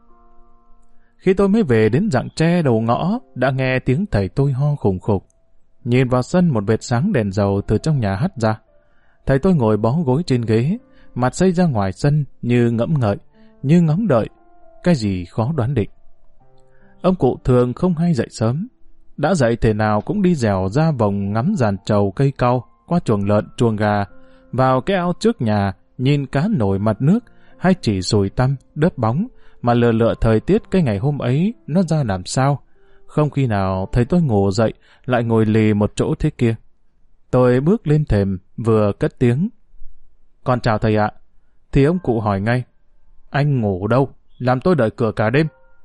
Khi tôi mới về đến rặng tre đầu ngõ, đã nghe tiếng thầy tôi ho khủng khục. Nhìn vào sân, một vệt sáng đèn dầu từ trong nhà hắt ra. Thầy tôi ngồi bó gối trên ghế, mặt xây ra ngoài sân như ngẫm ngợi, như ngóng đợi, cái gì khó đoán định. Ông cụ thường không hay dậy sớm. Đã dậy thể nào cũng đi dèo ra vòng ngắm giàn trầu cây cau, qua chuồng lợn, chuồng gà, vào cái ao trước nhà, nhìn cá nổi mặt nước, hay chỉ sùi tăm, đớp bóng, mà lừa lựa thời tiết cái ngày hôm ấy nó ra làm sao. Không khi nào thấy tôi ngủ dậy, lại ngồi lì một chỗ thế kia. Tôi bước lên thềm, vừa cất tiếng. Con chào thầy ạ. Thì ông cụ hỏi ngay. Anh ngủ đâu? Làm tôi đợi cửa cả đêm.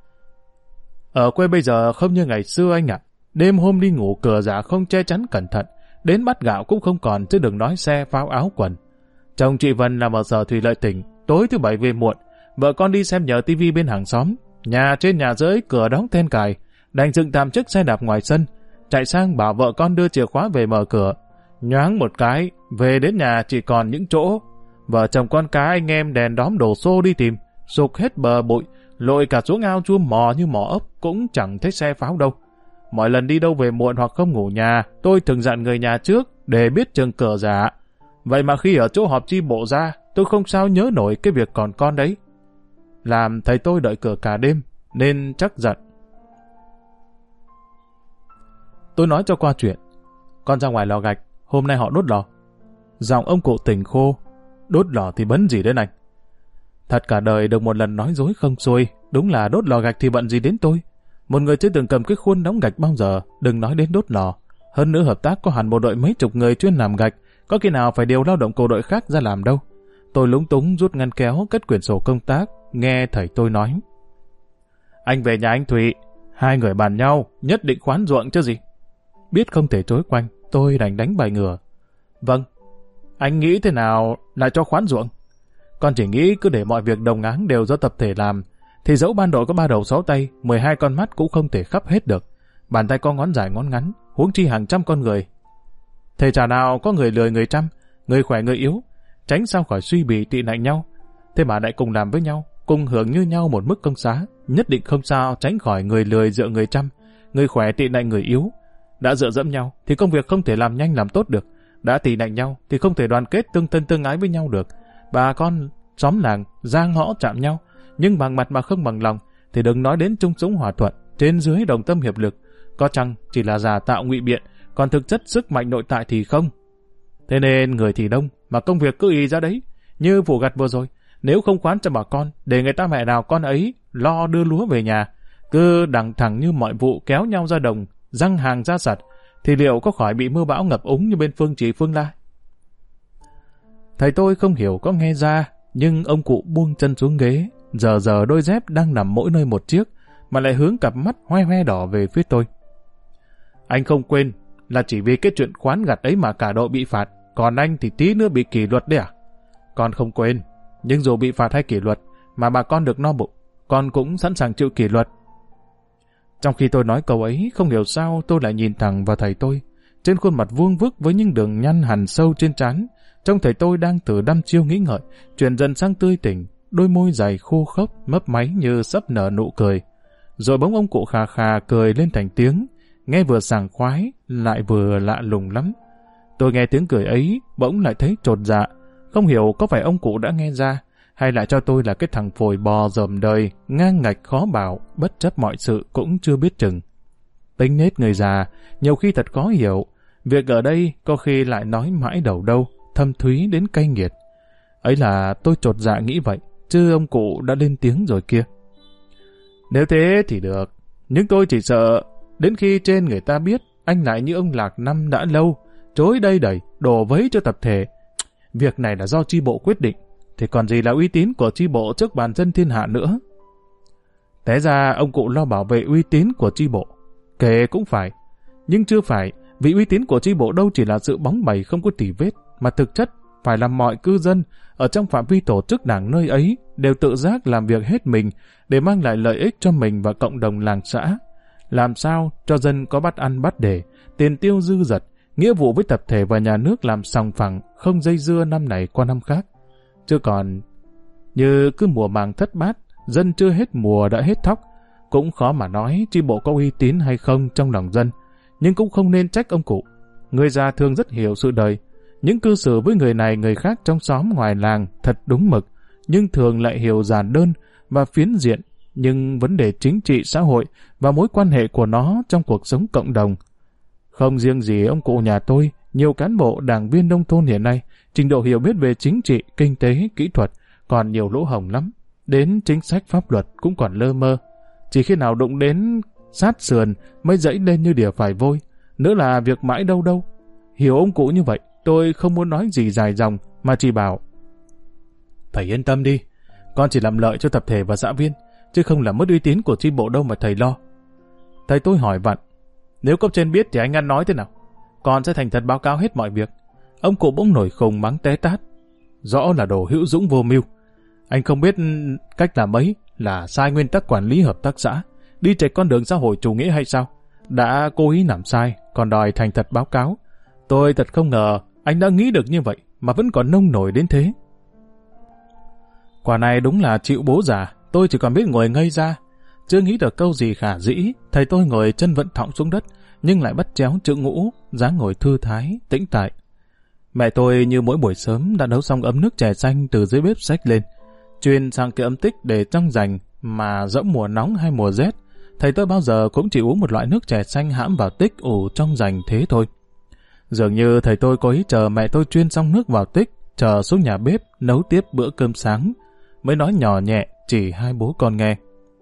Ở quê bây giờ không như ngày xưa anh ạ. Đêm hôm đi ngủ cửa dạ không che chắn cẩn thận. Đến bát gạo cũng không còn, chứ đừng nói xe phao áo quần. Chồng chị Vân làm ở Sở Thủy Lợi tỉnh. Tối thứ Bảy về muộn. Vợ con đi xem nhờ tivi bên hàng xóm. Nhà trên nhà dưới cửa đóng then cài. Đành dựng tạm chiếc xe đạp ngoài sân. Chạy sang bảo vợ con đưa chìa khóa về mở cửa. Nhoáng một cái, về đến nhà chỉ còn những chỗ. Vợ chồng con cái anh em đèn đóm đổ xô đi tìm. Sục hết bờ bụi, lội cả xuống ao chua mò như mò ốc, cũng chẳng thấy xe pháo đâu. Mọi lần đi đâu về muộn hoặc không ngủ nhà, tôi thường dặn người nhà trước để biết chừng cửa dạ. Vậy mà khi ở chỗ họp chi bộ ra, tôi không sao nhớ nổi cái việc còn con đấy. Làm thầy tôi đợi cửa cả đêm, nên chắc giận. Tôi nói cho qua chuyện. Con ra ngoài lò gạch, hôm nay họ đốt lò. Giọng ông cụ tỉnh khô. Đốt lò thì bấn gì đến anh? Thật cả đời được một lần nói dối không xuôi. Đúng là đốt lò gạch thì bận gì đến tôi. Một người chưa từng cầm cái khuôn đóng gạch bao giờ, đừng nói đến đốt lò. Hơn nữa hợp tác có hẳn bộ đội mấy chục người chuyên làm gạch, có khi nào phải điều lao động bộ đội khác ra làm đâu. Tôi lúng túng rút ngăn kéo, cất quyển sổ công tác, nghe thầy tôi nói. Anh về nhà anh Thụy, 2 người bàn nhau, nhất định khoán ruộng chứ gì. Biết không thể chối quanh, tôi đành đánh bài ngửa. Vâng, anh nghĩ thế nào lại cho khoán ruộng? Con chỉ nghĩ cứ để mọi việc đồng áng đều do tập thể làm, thì dẫu ban đội có 3 đầu 6 tay, 12 con mắt cũng không thể khắp hết được. Bàn tay có ngón dài ngón ngắn, huống chi hàng trăm con người. Thể chả nào có người lười người trăm, người khỏe người yếu, tránh sao khỏi suy bì tị nạnh nhau. Thế mà lại cùng làm với nhau, cùng hưởng như nhau một mức công xá, nhất định không sao tránh khỏi người lười dựa người trăm, người khỏe tị nạnh người yếu. Đã dựa dẫm nhau thì công việc không thể làm nhanh làm tốt được, đã tị nạnh nhau thì không thể đoàn kết tương thân tương ái với nhau được. Bà con xóm làng giang ngõ chạm nhau, nhưng bằng mặt mà không bằng lòng, thì đừng nói đến chung sống hòa thuận, trên dưới đồng tâm hiệp lực. Có chăng chỉ là giả tạo ngụy biện, còn thực chất sức mạnh nội tại thì không. Thế nên người thì đông, mà công việc cứ ì ra đấy. Như vụ gặt vừa rồi, nếu không khoán cho bà con, để người ta mẹ nào con ấy lo đưa lúa về nhà, cứ đằng thẳng như mọi vụ kéo nhau ra đồng, răng hàng ra sặt, thì liệu có khỏi bị mưa bão ngập úng như bên Phương Trì Phương Lai? Thầy tôi không hiểu có nghe ra, nhưng ông cụ buông chân xuống ghế, giờ đôi dép đang nằm mỗi nơi một chiếc, mà lại hướng cặp mắt hoe hoe đỏ về phía tôi. Anh không quên là chỉ vì cái chuyện khoán gặt ấy mà cả đội bị phạt, còn anh thì tí nữa bị kỷ luật đấy à? Con không quên, nhưng dù bị phạt hay kỷ luật, mà bà con được no bụng, con cũng sẵn sàng chịu kỷ luật. Trong khi tôi nói câu ấy, không hiểu sao tôi lại nhìn thẳng vào thầy tôi. Trên khuôn mặt vuông vức với những đường nhăn hằn sâu trên trán, trông thầy tôi đang từ đăm chiêu nghĩ ngợi, chuyển dần sang tươi tỉnh, đôi môi dày khô khốc, mấp máy như sắp nở nụ cười. Rồi bỗng ông cụ khà khà cười lên thành tiếng, nghe vừa sảng khoái, lại vừa lạ lùng lắm. Tôi nghe tiếng cười ấy, bỗng lại thấy chột dạ, không hiểu có phải ông cụ đã nghe ra, hay lại cho tôi là cái thằng phồi bò dòm đời, ngang ngạch khó bảo, bất chấp mọi sự cũng chưa biết chừng. Tính nết người già, nhiều khi thật khó hiểu, việc ở đây có khi lại nói mãi đầu đâu, thâm thúy đến cay nghiệt. Ấy là tôi chột dạ nghĩ vậy, chứ ông cụ đã lên tiếng rồi kia. Nếu thế thì được, nhưng tôi chỉ sợ đến khi trên người ta biết anh lại như ông Lạc Năm đã lâu, chối đây đẩy, đổ vấy cho tập thể. Việc này là do chi bộ quyết định, thì còn gì là uy tín của chi bộ trước bàn dân thiên hạ nữa. Té ra ông cụ lo bảo vệ uy tín của chi bộ. Kể cũng phải, nhưng chưa phải, vì uy tín của chi bộ đâu chỉ là sự bóng bẩy không có tỉ vết, mà thực chất phải là mọi cư dân ở trong phạm vi tổ chức đảng nơi ấy đều tự giác làm việc hết mình để mang lại lợi ích cho mình và cộng đồng làng xã. Làm sao cho dân có bát ăn bát để, tiền tiêu dư dật, nghĩa vụ với tập thể và nhà nước làm sòng phẳng, không dây dưa năm này qua năm khác. Chứ còn như cứ mùa màng thất bát, dân chưa hết mùa đã hết thóc, cũng khó mà nói chi bộ có uy tín hay không trong lòng dân. Nhưng cũng không nên trách ông cụ. Người già thường rất hiểu sự đời. Những cư xử với người này người khác trong xóm ngoài làng thật đúng mực, nhưng thường lại hiểu giản đơn và phiến diện, nhưng vấn đề chính trị xã hội và mối quan hệ của nó trong cuộc sống cộng đồng. Không riêng gì ông cụ nhà tôi, nhiều cán bộ đảng viên nông thôn hiện nay, trình độ hiểu biết về chính trị, kinh tế, kỹ thuật còn nhiều lỗ hổng lắm. Đến chính sách pháp luật cũng còn lơ mơ. Chỉ khi nào đụng đến sát sườn mới dẫy lên như đỉa phải vôi. Nữa là việc mãi đâu đâu. Hiểu ông cụ như vậy, tôi không muốn nói gì dài dòng, mà chỉ bảo: thầy yên tâm đi, con chỉ làm lợi cho tập thể và xã viên, chứ không làm mất uy tín của chi bộ đâu mà thầy lo. Thầy tôi hỏi vặn: nếu cấp trên biết thì anh ăn nói thế nào? Con sẽ thành thật báo cáo hết mọi việc. Ông cụ bỗng nổi khùng mắng té tát: rõ là đồ hữu dũng vô mưu. Anh không biết cách làm ấy là sai nguyên tắc quản lý hợp tác xã, đi chạy con đường xã hội chủ nghĩa hay sao? Đã cố ý làm sai, còn đòi thành thật báo cáo. Tôi thật không ngờ anh đã nghĩ được như vậy mà vẫn còn nông nổi đến thế. Quả này đúng là chịu bố già, tôi chỉ còn biết ngồi ngây ra. Chưa nghĩ được câu gì khả dĩ, thầy tôi ngồi chân vẫn thõng xuống đất, nhưng lại bắt chéo chữ ngũ, dáng ngồi thư thái, tĩnh tại. Mẹ tôi như mỗi buổi sớm đã nấu xong ấm nước chè xanh từ dưới bếp xách lên, truyền sang cái ấm tích để trong rành, mà dẫu mùa nóng hay mùa rét, thầy tôi bao giờ cũng chỉ uống một loại nước chè xanh hãm vào tích ủ trong rành thế thôi. Dường như thầy tôi có ý chờ mẹ tôi chuyên xong nước vào tích, chờ xuống nhà bếp nấu tiếp bữa cơm sáng, mới nói nhỏ nhẹ chỉ hai bố con nghe: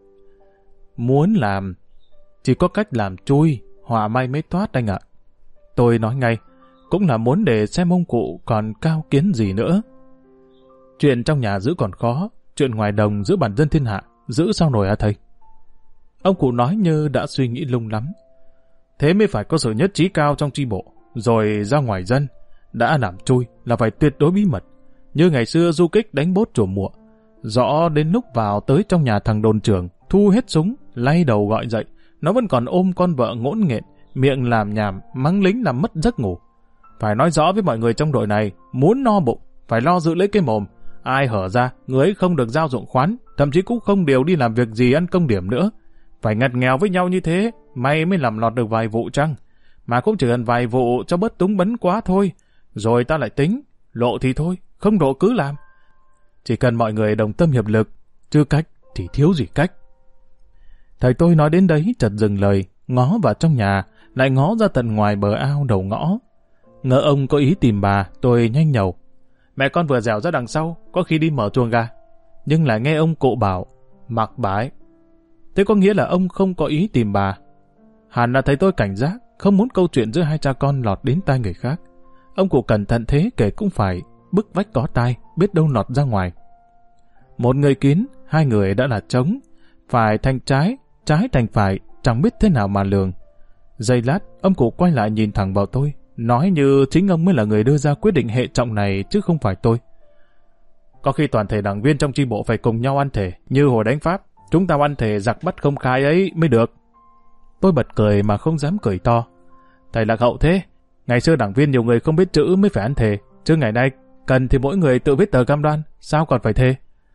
muốn làm, chỉ có cách làm chui, họa may mới thoát anh ạ. Tôi nói ngay, cũng là muốn để xem ông cụ còn cao kiến gì nữa. Chuyện trong nhà giữ còn khó, chuyện ngoài đồng giữ bản dân thiên hạ, giữ sao nổi hả thầy? Ông cụ nói như đã suy nghĩ lung lắm. Thế mới phải có sự nhất trí cao trong chi bộ, rồi ra ngoài dân. Đã làm chui là phải tuyệt đối bí mật, như ngày xưa du kích đánh bốt chùa muộ. Rõ đến lúc vào tới trong nhà thằng đồn trưởng, thu hết súng, lay đầu gọi dậy, nó vẫn còn ôm con vợ ngỗn nghện, miệng làm nhảm, mắng lính làm mất giấc ngủ. Phải nói rõ với mọi người trong đội này, muốn no bụng, phải lo giữ lấy cái mồm. Ai hở ra, người ấy không được giao dụng khoán, thậm chí cũng không điều đi làm việc gì ăn công điểm nữa. Phải ngặt nghèo với nhau như thế, may mới làm lọt được vài vụ chăng? Mà cũng chỉ cần vài vụ cho bớt túng bấn quá thôi. Rồi ta lại tính, lộ thì thôi, không độ cứ làm. Chỉ cần mọi người đồng tâm hiệp lực, chứ cách thì thiếu gì cách. Thầy tôi nói đến đấy chợt dừng lời, ngó vào trong nhà, lại ngó ra tận ngoài bờ ao đầu ngõ. Ngỡ ông có ý tìm bà, tôi nhanh nhẩu: mẹ con vừa dẻo ra đằng sau, có khi đi mở chuồng gà. Nhưng lại nghe ông cụ bảo: mặc bà ấy. Thế có nghĩa là ông không có ý tìm bà. Hẳn là thấy tôi cảnh giác, không muốn câu chuyện giữa hai cha con lọt đến tai người khác. Ông cụ cẩn thận thế kể cũng phải, bức vách có tai, biết đâu lọt ra ngoài. Một người kín, hai người đã là trống, phải thành trái, trái thành phải, chẳng biết thế nào mà lường. Giây lát, ông cụ quay lại nhìn thẳng vào tôi, nói như chính ông mới là người đưa ra quyết định hệ trọng này chứ không phải tôi. Có khi toàn thể đảng viên trong chi bộ phải cùng nhau ăn thể, như hồi đánh Pháp, chúng ta ăn thể giặc bắt không khai ấy mới được. Tôi bật cười mà không dám cười to. Thầy lạc hậu thế, ngày xưa đảng viên nhiều người không biết chữ mới phải ăn thể, chứ ngày nay cần thì mỗi người tự viết tờ cam đoan, sao còn phải thề.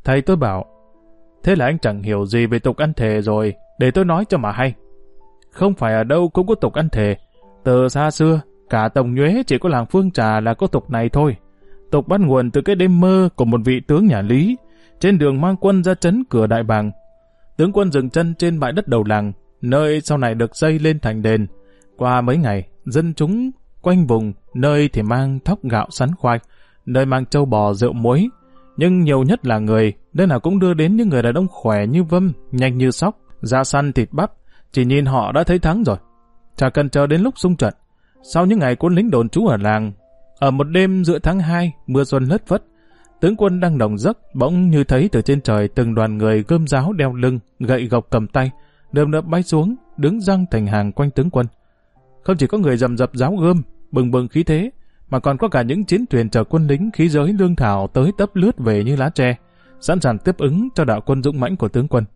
Thầy tôi bảo, thế là anh chẳng hiểu gì về tục ăn thề rồi, để tôi nói cho mà hay. Không phải ở đâu cũng có tục ăn thề. Từ xa xưa, cả Tổng Nhuế chỉ có làng Phương Trà là có tục này thôi. Tục bắt nguồn từ cái đêm mơ của một vị tướng nhà Lý, trên đường mang quân ra trấn Cửa Đại Bàng. Tướng quân dừng chân trên bãi đất đầu làng, nơi sau này được xây lên thành đền. Qua mấy ngày, dân chúng quanh vùng, nơi thì mang thóc gạo sắn khoai, nơi mang trâu bò rượu muối. Nhưng nhiều nhất là người, nơi nào cũng đưa đến những người đàn ông khỏe như vâm, nhanh như sóc, da săn thịt bắp, chỉ nhìn họ đã thấy thắng rồi. Chả cần chờ đến lúc xung trận. Sau những ngày quân lính đồn trú ở làng, ở một đêm giữa tháng 2, mưa xuân lất phất, tướng quân đang nồng giấc, bỗng như thấy từ trên trời từng đoàn người gươm giáo đeo lưng, gậy gộc cầm tay, đơm đớp bay xuống, đứng răng thành hàng quanh tướng quân. Không chỉ có người rầm rập giáo gươm, bừng bừng khí thế, mà còn có cả những chiến thuyền chở quân lính khí giới lương thảo tới tấp lướt về như lá tre, sẵn sàng tiếp ứng cho đạo quân dũng mãnh của tướng quân.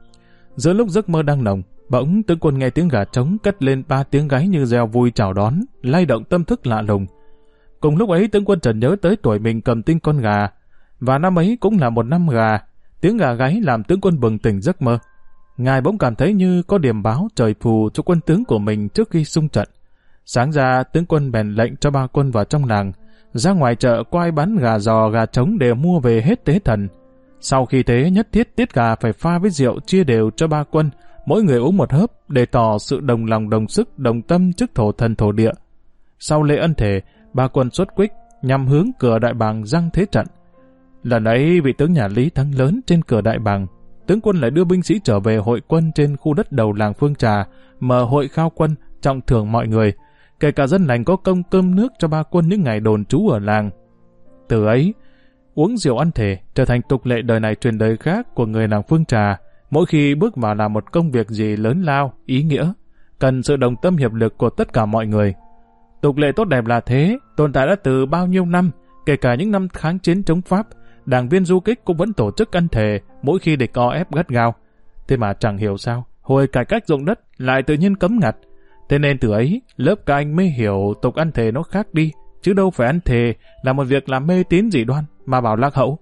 Giữa lúc giấc mơ đang nồng, bỗng tướng quân nghe tiếng gà trống cất lên 3 tiếng gáy như reo vui chào đón, lay động tâm thức lạ lùng. Cùng lúc ấy tướng quân chợt nhớ tới tuổi mình cầm tinh con gà, và năm ấy cũng là một năm gà. Tiếng gà gáy làm tướng quân bừng tỉnh giấc mơ. Ngài bỗng cảm thấy như có điềm báo trời phù cho quân tướng của mình trước khi xung trận. Sáng ra, tướng quân bèn lệnh cho 3 quân vào trong làng, ra ngoài chợ quay bán gà giò, gà trống để mua về hết tế thần. Sau khi tế, nhất thiết tiết gà phải pha với rượu chia đều cho 3 quân, mỗi người uống một hớp để tỏ sự đồng lòng đồng sức đồng tâm trước thổ thần thổ địa. Sau lễ ân thể, 3 quân xuất quích nhằm hướng Cửa Đại Bàng giăng thế trận. Lần ấy vị tướng nhà Lý thắng lớn trên Cửa Đại Bàng, tướng quân lại đưa binh sĩ trở về hội quân trên khu đất đầu làng Phương Trà, mở hội khao quân, trọng thưởng mọi người, kể cả dân lành có công cơm nước cho 3 quân những ngày đồn trú ở làng. Từ ấy, uống rượu ăn thể trở thành tục lệ đời này truyền đời khác của người làng Phương Trà. Mỗi khi bước vào làm một công việc gì lớn lao, ý nghĩa, cần sự đồng tâm hiệp lực của tất cả mọi người. Tục lệ tốt đẹp là thế, tồn tại đã từ bao nhiêu năm, kể cả những năm kháng chiến chống Pháp, đảng viên du kích cũng vẫn tổ chức ăn thề mỗi khi địch o ép gắt gao. Thế mà chẳng hiểu sao, hồi cải cách ruộng đất lại tự nhiên cấm ngặt. Thế nên từ ấy, lớp các anh mới hiểu tục ăn thề nó khác đi, chứ đâu phải ăn thề là một việc làm mê tín dị đoan mà bảo lạc hậu.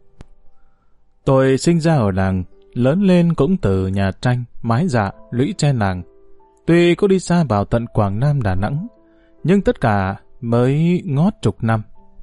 Tôi sinh ra ở làng, lớn lên cũng từ nhà tranh, mái dạ, lũy tre làng. Tuy có đi xa vào tận Quảng Nam, Đà Nẵng, nhưng tất cả mới ngót chục năm.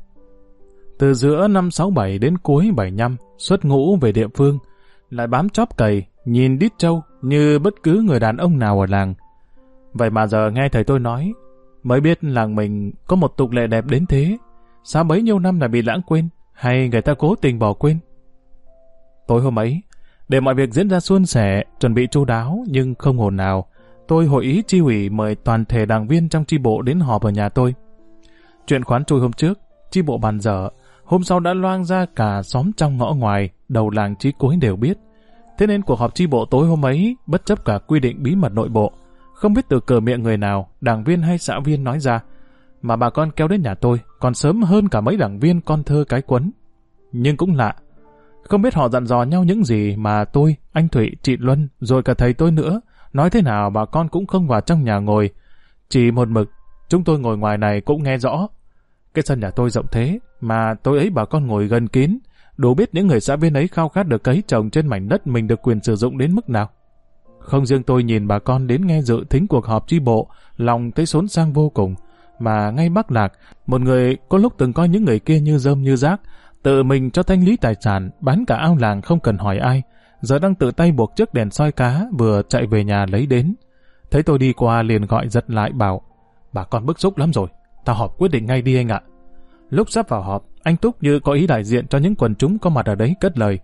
Từ giữa năm 67 đến cuối 75, xuất ngũ về địa phương, lại bám chóp cày, nhìn đít trâu như bất cứ người đàn ông nào ở làng. Vậy mà giờ nghe thầy tôi nói, mới biết làng mình có một tục lệ đẹp đến thế. Sao bấy nhiêu năm lại bị lãng quên, hay người ta cố tình bỏ quên? Tối hôm ấy, để mọi việc diễn ra suôn sẻ, chuẩn bị chu đáo nhưng không ồn nào, tôi hội ý chi ủy mời toàn thể đảng viên trong chi bộ đến họp ở nhà tôi. Chuyện khoán trôi hôm trước, chi bộ bàn dở, hôm sau đã loang ra cả xóm trong ngõ ngoài, đầu làng chí cuối đều biết. Thế nên cuộc họp chi bộ tối hôm ấy, bất chấp cả quy định bí mật nội bộ, không biết từ cửa miệng người nào, đảng viên hay xã viên nói ra, mà bà con kéo đến nhà tôi còn sớm hơn cả mấy đảng viên con thơ cái quấn. Nhưng cũng lạ, không biết họ dặn dò nhau những gì mà tôi, anh Thụy, chị Luân, rồi cả thầy tôi nữa, nói thế nào bà con cũng không vào trong nhà ngồi. Chỉ một mực, chúng tôi ngồi ngoài này cũng nghe rõ. Cái sân nhà tôi rộng thế, mà tôi ấy bà con ngồi gần kín, đủ biết những người xã viên ấy khao khát được cấy trồng trên mảnh đất mình được quyền sử dụng đến mức nào. Không riêng tôi nhìn bà con đến nghe dự thính cuộc họp chi bộ, lòng thấy xốn sang vô cùng, mà ngay Bắc Lạc, một người có lúc từng coi những người kia như rơm như rác, tự mình cho thanh lý tài sản, bán cả ao làng không cần hỏi ai, giờ đang tự tay buộc chiếc đèn soi cá vừa chạy về nhà lấy đến. Thấy tôi đi qua liền gọi giật lại bảo, bà con bức xúc lắm rồi, tao họp quyết định ngay đi anh ạ. Lúc sắp vào họp, anh Túc như có ý đại diện cho những quần chúng có mặt ở đấy cất lời.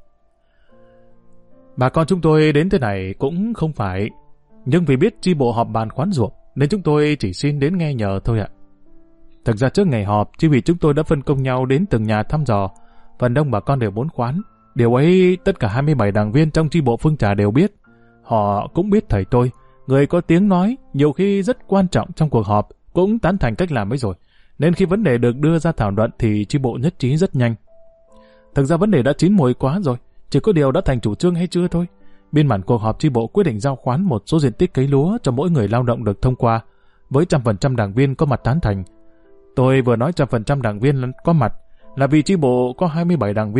Bà con chúng tôi đến thế này cũng không phải, nhưng vì biết chi bộ họp bàn khoán ruộng, nên chúng tôi chỉ xin đến nghe nhờ thôi ạ. Thực ra trước ngày họp, chi vì chúng tôi đã phân công nhau đến từng nhà thăm dò, phần đông bà con đều muốn khoán. Điều ấy tất cả 27 đảng viên trong chi bộ Phương Trà đều biết. Họ cũng biết thầy tôi, người có tiếng nói, nhiều khi rất quan trọng trong cuộc họp, cũng tán thành cách làm ấy rồi. Nên khi vấn đề được đưa ra thảo luận thì chi bộ nhất trí rất nhanh. Thực ra vấn đề đã chín mùi quá rồi, chỉ có điều đã thành chủ trương hay chưa thôi. Biên bản cuộc họp chi bộ quyết định giao khoán một số diện tích cấy lúa cho mỗi người lao động được thông qua, với 100% đảng viên có mặt tán thành. Tôi vừa nói 100% đảng viên có mặt là vì chi bộ có 27 đảng viên,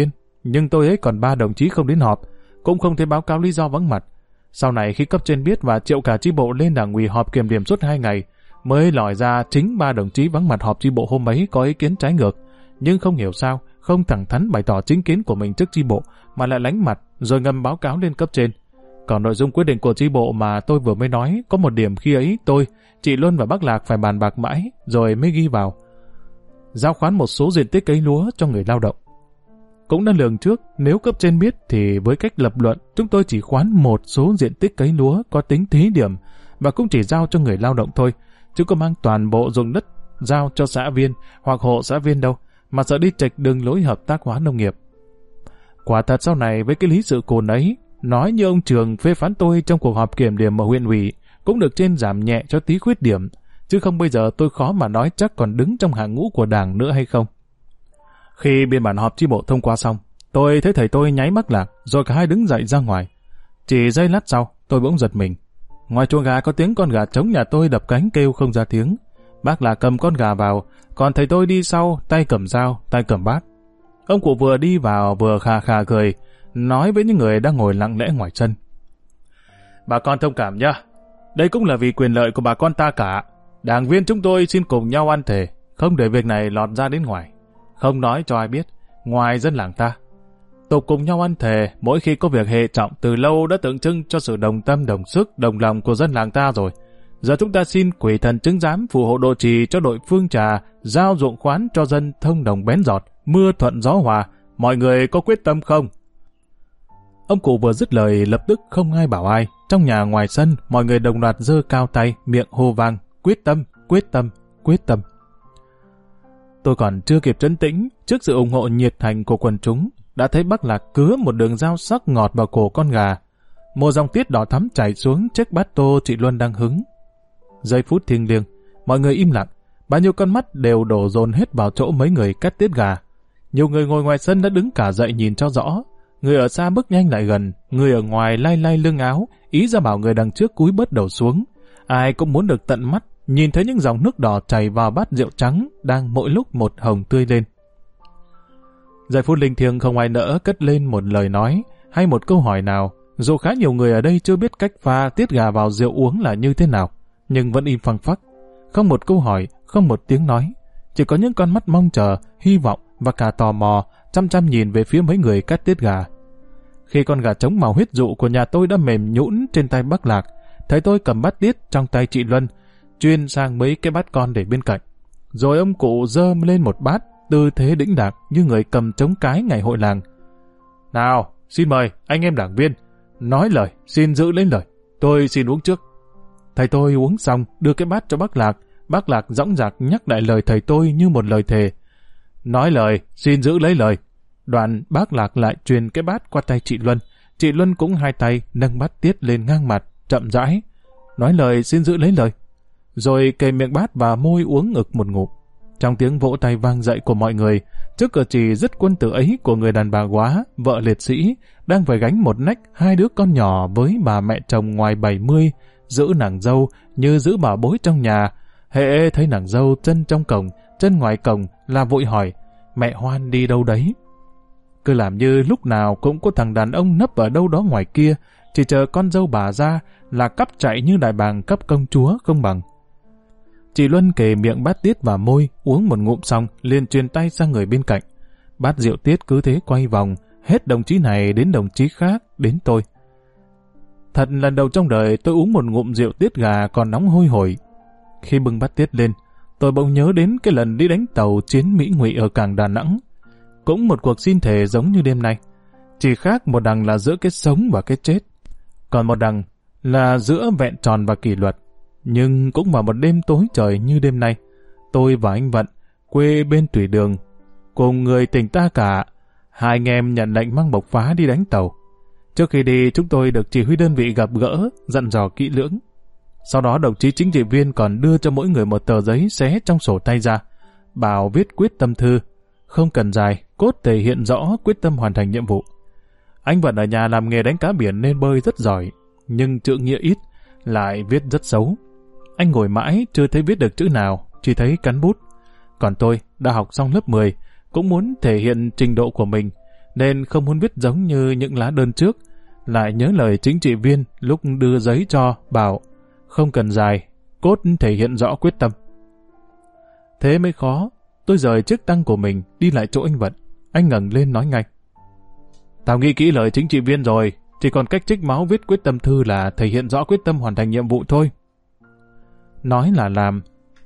nhưng tôi ấy còn 3 đồng chí không đến họp, cũng không thấy báo cáo lý do vắng mặt. Sau này khi cấp trên biết và triệu cả chi bộ lên đảng ủy họp kiểm điểm suốt 2 ngày, mới lòi ra chính 3 đồng chí vắng mặt họp chi bộ hôm ấy có ý kiến trái ngược, nhưng không hiểu sao không thẳng thắn bày tỏ chính kiến của mình trước chi bộ mà lại lánh mặt rồi ngầm báo cáo lên cấp trên. Còn nội dung quyết định của chi bộ mà tôi vừa mới nói, có một điểm khi ấy tôi, chị Luân và bác Lạc phải bàn bạc mãi rồi mới ghi vào: giao khoán một số diện tích cấy lúa cho người lao động. Cũng đã lường trước, nếu cấp trên biết thì với cách lập luận chúng tôi chỉ khoán một số diện tích cấy lúa có tính thí điểm và cũng chỉ giao cho người lao động thôi, chứ không mang toàn bộ ruộng đất giao cho xã viên hoặc hộ xã viên đâu, mà sợ đi chệch đường lối hợp tác hóa nông nghiệp. Quả thật sau này với cái lý sự cồn ấy, nói như ông Trường phê phán tôi trong cuộc họp kiểm điểm ở huyện ủy, cũng được trên giảm nhẹ cho tí khuyết điểm, chứ không bây giờ tôi khó mà nói chắc còn đứng trong hàng ngũ của đảng nữa hay không. Khi biên bản họp chi bộ thông qua xong, tôi thấy thầy tôi nháy mắt Lạc, rồi cả hai đứng dậy ra ngoài. Chỉ giây lát sau, tôi bỗng giật mình. Ngoài chuồng gà có tiếng con gà trống nhà tôi đập cánh kêu không ra tiếng. Bác Lạc cầm con gà vào, còn thầy tôi đi sau, tay cầm dao, tay cầm bát. Ông cụ vừa đi vào vừa khà khà cười, nói với những người đang ngồi lặng lẽ ngoài sân: bà con thông cảm nhá, đây cũng là vì quyền lợi của bà con ta cả. Đảng viên chúng tôi xin cùng nhau ăn thề, không để việc này lọt ra đến ngoài, không nói cho ai biết, ngoài dân làng ta. Tục cùng nhau ăn thề mỗi khi có việc hệ trọng từ lâu đã tượng trưng cho sự đồng tâm đồng sức đồng lòng của dân làng ta rồi. Giờ chúng ta xin quỷ thần chứng giám phù hộ độ trì cho đội Phương Trà, giao ruộng khoán cho dân thông đồng bén giọt, mưa thuận gió hòa. Mọi người có quyết tâm không? Ông cụ vừa dứt lời lập tức không ai bảo ai. Trong nhà ngoài sân, mọi người đồng loạt giơ cao tay, miệng hô vang: quyết tâm, quyết tâm, quyết tâm. Tôi còn chưa kịp trấn tĩnh trước sự ủng hộ nhiệt thành của quần chúng, đã thấy bác Lạc cứa một đường dao sắc ngọt vào cổ con gà. Một dòng tiết đỏ thắm chảy xuống chiếc bát tô chị Luân đang hứng. Giây phút thiêng liêng, mọi người im lặng, bao nhiêu con mắt đều đổ dồn hết vào chỗ mấy người cắt tiết gà. Nhiều người ngồi ngoài sân đã đứng cả dậy nhìn cho rõ, người ở xa bước nhanh lại gần, người ở ngoài lay lay lưng áo, ý ra bảo người đằng trước cúi bớt đầu xuống. Ai cũng muốn được tận mắt nhìn thấy những dòng nước đỏ chảy vào bát rượu trắng đang mỗi lúc một hồng tươi lên. Giây phút linh thiêng không ai nỡ cất lên một lời nói hay một câu hỏi nào, dù khá nhiều người ở đây chưa biết cách pha tiết gà vào rượu uống là như thế nào, nhưng vẫn im phăng phắc, không một câu hỏi, không một tiếng nói, chỉ có những con mắt mong chờ, hy vọng và cả tò mò chăm chăm nhìn về phía mấy người cắt tiết gà. Khi con gà trống màu huyết dụ của nhà tôi đã mềm nhũn trên tay bác Lạc, thấy tôi cầm bát tiết trong tay chị Luân, chuyên sang mấy cái bát con để bên cạnh, rồi ông cụ giơ lên một bát, tư thế đĩnh đạc như người cầm trống cái ngày hội làng. Nào, xin mời anh em đảng viên, nói lời, xin giữ lấy lời, tôi xin uống trước. Thầy tôi uống xong, đưa cái bát cho bác Lạc dõng dạc nhắc lại lời thầy tôi như một lời thề. Nói lời, xin giữ lấy lời. Đoạn bác Lạc lại truyền cái bát qua tay chị Luân cũng hai tay nâng bát tiết lên ngang mặt, chậm rãi. Nói lời, xin giữ lấy lời. Rồi kề miệng bát và môi uống ực một ngụm. Trong tiếng vỗ tay vang dậy của mọi người, trước cử chỉ dứt quân tử ấy của người đàn bà góa, vợ liệt sĩ, đang phải gánh một nách 2 đứa con nhỏ với bà mẹ chồng ngoài 70, giữ nàng dâu như giữ bảo bối trong nhà. Hễ thấy nàng dâu chân trong cổng, chân ngoài cổng là vội hỏi: mẹ Hoan đi đâu đấy? Cứ làm như lúc nào cũng có thằng đàn ông nấp ở đâu đó ngoài kia, chỉ chờ con dâu bà ra là cắp chạy như đại bàng cấp công chúa không bằng. Chị Luân kề miệng bát tiết vào môi, uống một ngụm xong liền truyền tay sang người bên cạnh. Bát rượu tiết cứ thế quay vòng, hết đồng chí này đến đồng chí khác, đến tôi. Thật lần đầu trong đời tôi uống một ngụm rượu tiết gà còn nóng hôi hổi. Khi bưng bát tiết lên, tôi bỗng nhớ đến cái lần đi đánh tàu chiến Mỹ Ngụy ở cảng Đà Nẵng. Cũng một cuộc xin thề giống như đêm nay. Chỉ khác một đằng là giữa cái sống và cái chết, còn một đằng là giữa vẹn tròn và kỷ luật. Nhưng cũng vào một đêm tối trời như đêm nay, tôi và anh Vận, quê bên Thủy Đường, cùng người tỉnh ta cả, hai anh em nhận lệnh mang bộc phá đi đánh tàu. Trước khi đi, chúng tôi được chỉ huy đơn vị gặp gỡ, dặn dò kỹ lưỡng. Sau đó đồng chí chính trị viên còn đưa cho mỗi người một tờ giấy xé trong sổ tay ra, bảo viết quyết tâm thư, không cần dài, cốt thể hiện rõ quyết tâm hoàn thành nhiệm vụ. Anh Vận ở nhà làm nghề đánh cá biển nên bơi rất giỏi, nhưng chữ nghĩa ít, lại viết rất xấu. Anh ngồi mãi chưa thấy viết được chữ nào, chỉ thấy cắn bút. Còn tôi đã học xong lớp 10, cũng muốn thể hiện trình độ của mình, nên không muốn viết giống như những lá đơn trước. Lại nhớ lời chính trị viên lúc đưa giấy cho, bảo không cần dài, cốt thể hiện rõ quyết tâm. Thế mới khó. Tôi rời chiếc tăng của mình đi lại chỗ anh Vận. Anh ngẩng lên nói ngay: Tao nghĩ kỹ lời chính trị viên rồi, chỉ còn cách trích máu viết quyết tâm thư là thể hiện rõ quyết tâm hoàn thành nhiệm vụ thôi. Nói là làm.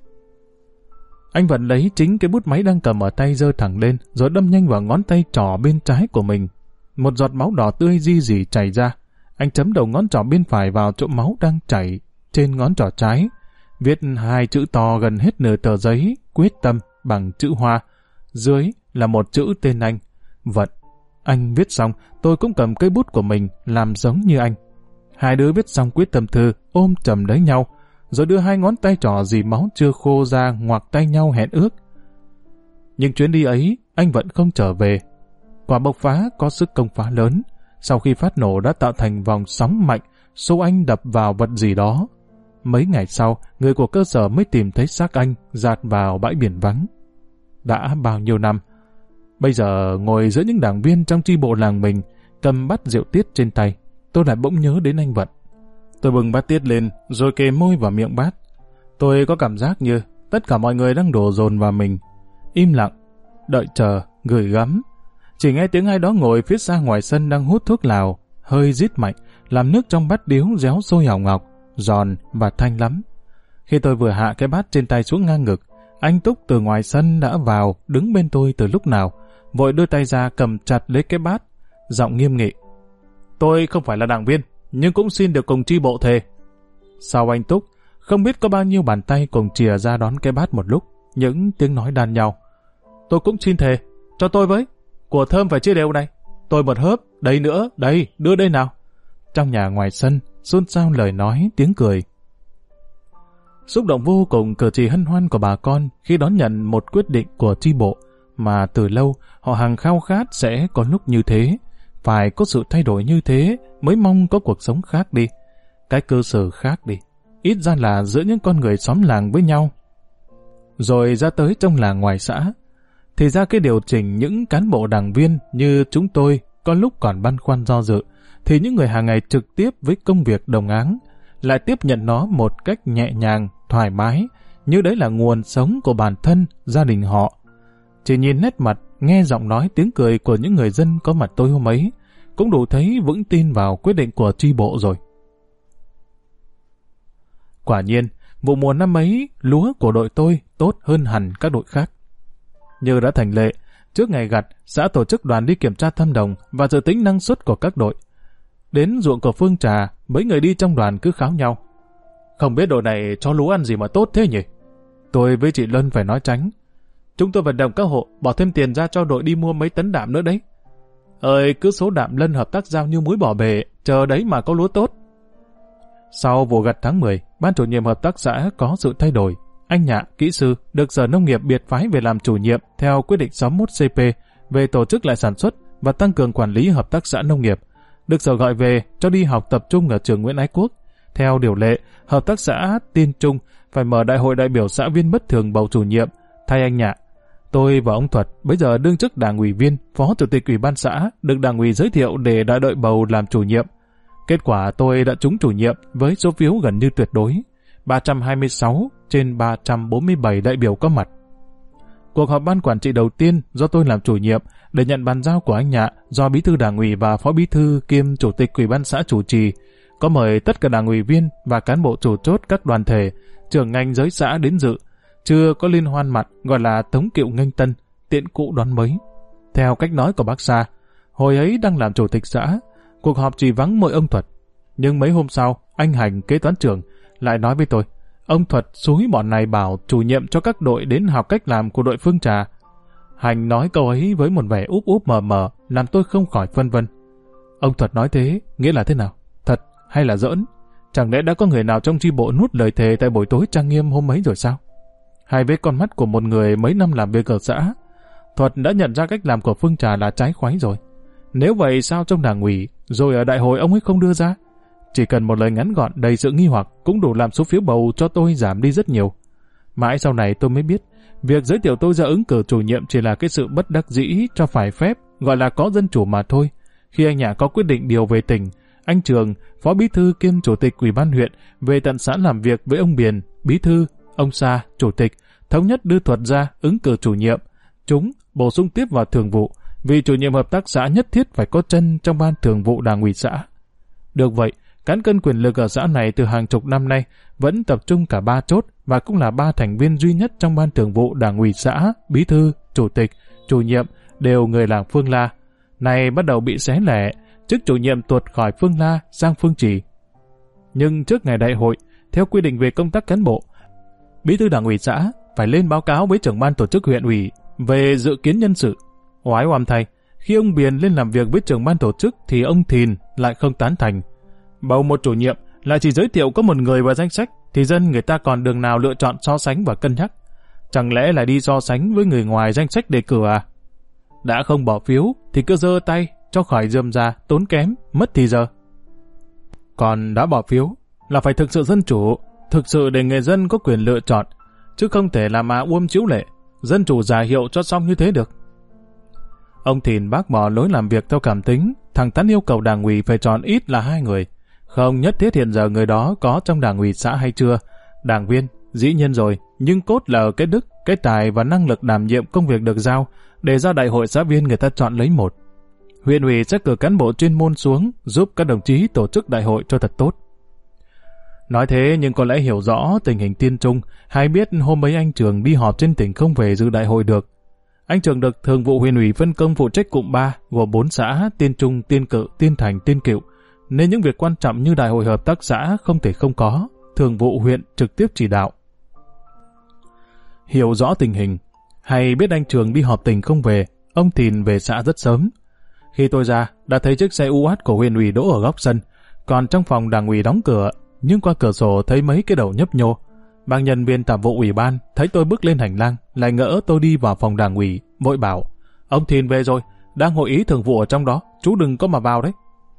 Anh Vận lấy chính cái bút máy đang cầm ở tay giơ thẳng lên, rồi đâm nhanh vào ngón tay trỏ bên trái của mình. Một giọt máu đỏ tươi ri rỉ chảy ra. Anh chấm đầu ngón trỏ bên phải vào chỗ máu đang chảy trên ngón trỏ trái, viết 2 chữ to gần hết nửa tờ giấy: quyết tâm bằng chữ hoa. Dưới là một chữ tên anh, Vận. Anh viết xong, tôi cũng cầm cây bút của mình làm giống như anh. Hai đứa viết xong quyết tâm thư, ôm chầm lấy nhau, rồi đưa 2 ngón tay trỏ dì máu chưa khô ra ngoặc tay nhau hẹn ước. Nhưng chuyến đi ấy, anh Vận không trở về. Quả bộc phá có sức công phá lớn. Sau khi phát nổ đã tạo thành vòng sóng mạnh, số anh đập vào vật gì đó. Mấy ngày sau, người của cơ sở mới tìm thấy xác anh dạt vào bãi biển vắng. Đã bao nhiêu năm. Bây giờ ngồi giữa những đảng viên trong chi bộ làng mình, cầm bát rượu tiết trên tay, tôi lại bỗng nhớ đến anh Vận. Tôi bưng bát tiết lên, rồi kề môi vào miệng bát. Tôi có cảm giác như tất cả mọi người đang đổ dồn vào mình. Im lặng, đợi chờ, gửi gắm. Chỉ nghe tiếng ai đó ngồi phía xa ngoài sân đang hút thuốc lào, hơi rít mạnh, làm nước trong bát điếu réo sôi hào ngọc, giòn và thanh lắm. Khi tôi vừa hạ cái bát trên tay xuống ngang ngực, anh Túc từ ngoài sân đã vào, đứng bên tôi từ lúc nào, vội đưa tay ra cầm chặt lấy cái bát, giọng nghiêm nghị: Tôi không phải là đảng viên, nhưng cũng xin được cùng chi bộ thề. Sau anh Túc, không biết có bao nhiêu bàn tay cùng chìa ra đón cái bát một lúc, những tiếng nói đan nhau. Tôi cũng xin thề, cho tôi với, của thơm phải chia đều này. Tôi một hớp, đây nữa, đây, đưa đây nào. Trong nhà ngoài sân, xôn xao lời nói, tiếng cười. Xúc động vô cùng cử chỉ hân hoan của bà con khi đón nhận một quyết định của chi bộ mà từ lâu họ hàng khao khát sẽ có lúc như thế. Phải có sự thay đổi như thế mới mong có cuộc sống khác đi, cái cơ sở khác đi, ít ra là giữa những con người xóm làng với nhau. Rồi ra tới trong làng ngoài xã, thì ra cái điều chỉnh những cán bộ đảng viên như chúng tôi có lúc còn băn khoăn do dự, thì những người hàng ngày trực tiếp với công việc đồng áng lại tiếp nhận nó một cách nhẹ nhàng, thoải mái, như đấy là nguồn sống của bản thân, gia đình họ. Chỉ nhìn nét mặt, nghe giọng nói, tiếng cười của những người dân có mặt tôi hôm ấy, cũng đủ thấy vững tin vào quyết định của chi bộ rồi. Quả nhiên, vụ mùa năm ấy, lúa của đội tôi tốt hơn hẳn các đội khác. Như đã thành lệ, trước ngày gặt, xã tổ chức đoàn đi kiểm tra thăm đồng và dự tính năng suất của các đội. Đến ruộng của Phương Trà, mấy người đi trong đoàn cứ kháo nhau: Không biết đội này cho lúa ăn gì mà tốt thế nhỉ? Tôi với chị Lân phải nói tránh: Chúng tôi vận động các hộ bỏ thêm tiền ra cho đội đi mua mấy tấn đạm nữa đấy. Cứ số đạm Lân hợp tác giao như muối bỏ bể, chờ đấy mà có lúa tốt. Sau vụ gặt tháng 10, ban chủ nhiệm hợp tác xã có sự thay đổi. Anh Nhạ, kỹ sư, được Sở Nông nghiệp biệt phái về làm chủ nhiệm theo quyết định 61 CP về tổ chức lại sản xuất và tăng cường quản lý hợp tác xã nông nghiệp. Được Sở gọi về cho đi học tập trung ở trường Nguyễn Ái Quốc. Theo điều lệ, hợp tác xã Tiên Trung phải mở đại hội đại biểu xã viên bất thường bầu chủ nhiệm thay anh Nhạ. Tôi và ông Thuật, bây giờ đương chức đảng ủy viên, phó chủ tịch ủy ban xã, được đảng ủy giới thiệu để đại đội bầu làm chủ nhiệm. Kết quả tôi đã trúng chủ nhiệm với số phiếu gần như tuyệt đối, 326 trên 347 đại biểu có mặt. Cuộc họp ban quản trị đầu tiên do tôi làm chủ nhiệm để nhận bàn giao của anh Nhạ do bí thư đảng ủy và phó bí thư kiêm chủ tịch ủy ban xã chủ trì, có mời tất cả đảng ủy viên và cán bộ chủ chốt các đoàn thể, trưởng ngành giới xã đến dự. Chưa có liên hoan mặt gọi là tống kiệu nghênh tân, tiện cũ đón mới. Theo cách nói của bác Sa, hồi ấy đang làm chủ tịch xã, cuộc họp chỉ vắng mỗi ông Thuật. Nhưng mấy hôm sau, anh Hành kế toán trưởng lại nói với tôi: Ông Thuật xúi bọn này bảo chủ nhiệm cho các đội đến học cách làm của đội Phương Trà. Hành nói câu ấy với một vẻ úp úp mờ mờ, làm tôi không khỏi phân vân. Ông Thuật nói thế, nghĩa là thế nào? Thật hay là giỡn? Chẳng lẽ đã có người nào trong chi bộ nuốt lời thề tại buổi tối trang nghiêm hôm ấy rồi sao? Hay với con mắt của một người mấy năm làm việc ở xã, Thuật đã nhận ra cách làm của Phương Trà là trái khoái rồi. Nếu vậy sao trong đảng ủy, rồi ở đại hội ông ấy không đưa ra? Chỉ cần một lời ngắn gọn đầy sự nghi hoặc cũng đủ làm số phiếu bầu cho tôi giảm đi rất nhiều. Mãi sau này tôi mới biết, việc giới thiệu tôi ra ứng cử chủ nhiệm chỉ là cái sự bất đắc dĩ cho phải phép gọi là có dân chủ mà thôi. Khi anh Nhã có quyết định điều về tỉnh, anh Trường, phó bí thư kiêm chủ tịch ủy ban huyện, về tận xã làm việc với ông Biền, bí thư, ông Sa, chủ tịch, thống nhất đưa Thuật ra ứng cử chủ nhiệm. Chúng bổ sung tiếp vào thường vụ, vì chủ nhiệm hợp tác xã nhất thiết phải có chân trong ban thường vụ đảng ủy xã. Được vậy, cán cân quyền lực ở xã này từ hàng chục năm nay vẫn tập trung cả 3 chốt và cũng là 3 thành viên duy nhất trong ban thường vụ đảng ủy xã, bí thư, chủ tịch, chủ nhiệm đều người làng Phương La. Này bắt đầu bị xé lẻ, chức chủ nhiệm tuột khỏi Phương La sang Phương Trì. Nhưng trước ngày đại hội, theo quy định về công tác cán bộ, bí thư đảng ủy xã phải lên báo cáo với trưởng ban tổ chức huyện ủy về dự kiến nhân sự. Oái oăm thay, khi ông Biền lên làm việc với trưởng ban tổ chức thì ông Thìn lại không tán thành. Bầu một chủ nhiệm lại chỉ giới thiệu có một người vào danh sách thì dân người ta còn đường nào lựa chọn so sánh và cân nhắc. Chẳng lẽ lại đi so sánh với người ngoài danh sách đề cử à? Đã không bỏ phiếu thì cứ giơ tay cho khỏi rườm rà, tốn kém, mất thì giờ. Còn đã bỏ phiếu là phải thực sự dân chủ, thực sự để người dân có quyền lựa chọn, chứ không thể làm chiếu lệ, dân chủ giả hiệu cho xong như thế được. Ông Thìn bác bỏ lối làm việc theo cảm tính, thẳng thắn yêu cầu đảng ủy phải chọn ít là 2 người. Không nhất thiết hiện giờ người đó có trong đảng ủy xã hay chưa. Đảng viên, dĩ nhiên rồi, nhưng cốt là ở cái đức, cái tài và năng lực đảm nhiệm công việc được giao, để ra đại hội xã viên người ta chọn lấy một. Huyện ủy sẽ cử cán bộ chuyên môn xuống giúp các đồng chí tổ chức đại hội cho thật tốt. Nói thế nhưng có lẽ hiểu rõ tình hình Tiên Trung, hay biết hôm ấy anh Trường đi họp trên tỉnh không về dự đại hội được. Anh Trường được thường vụ huyện ủy phân công phụ trách cụm 3 gồm 4 xã Tiên Trung, Tiên Cự, Tiên Thành, Tiên Cựu, nên những việc quan trọng như đại hội hợp tác xã không thể không có, thường vụ huyện trực tiếp chỉ đạo. Hiểu rõ tình hình, hay biết anh Trường đi họp tỉnh không về, ông Thìn về xã rất sớm. Khi tôi ra, đã thấy chiếc xe UAT của huyện ủy đỗ ở góc sân, còn trong phòng đảng ủy đóng cửa, nhưng qua cửa sổ thấy mấy cái đầu nhấp nhô. Bang nhân viên tạp vụ ủy ban thấy tôi bước lên hành lang, lại ngỡ tôi đi vào phòng đảng ủy, vội bảo: "Ông Thìn về rồi, đang hội ý thường vụ ở trong đó, chú đừng có mà vào đấy."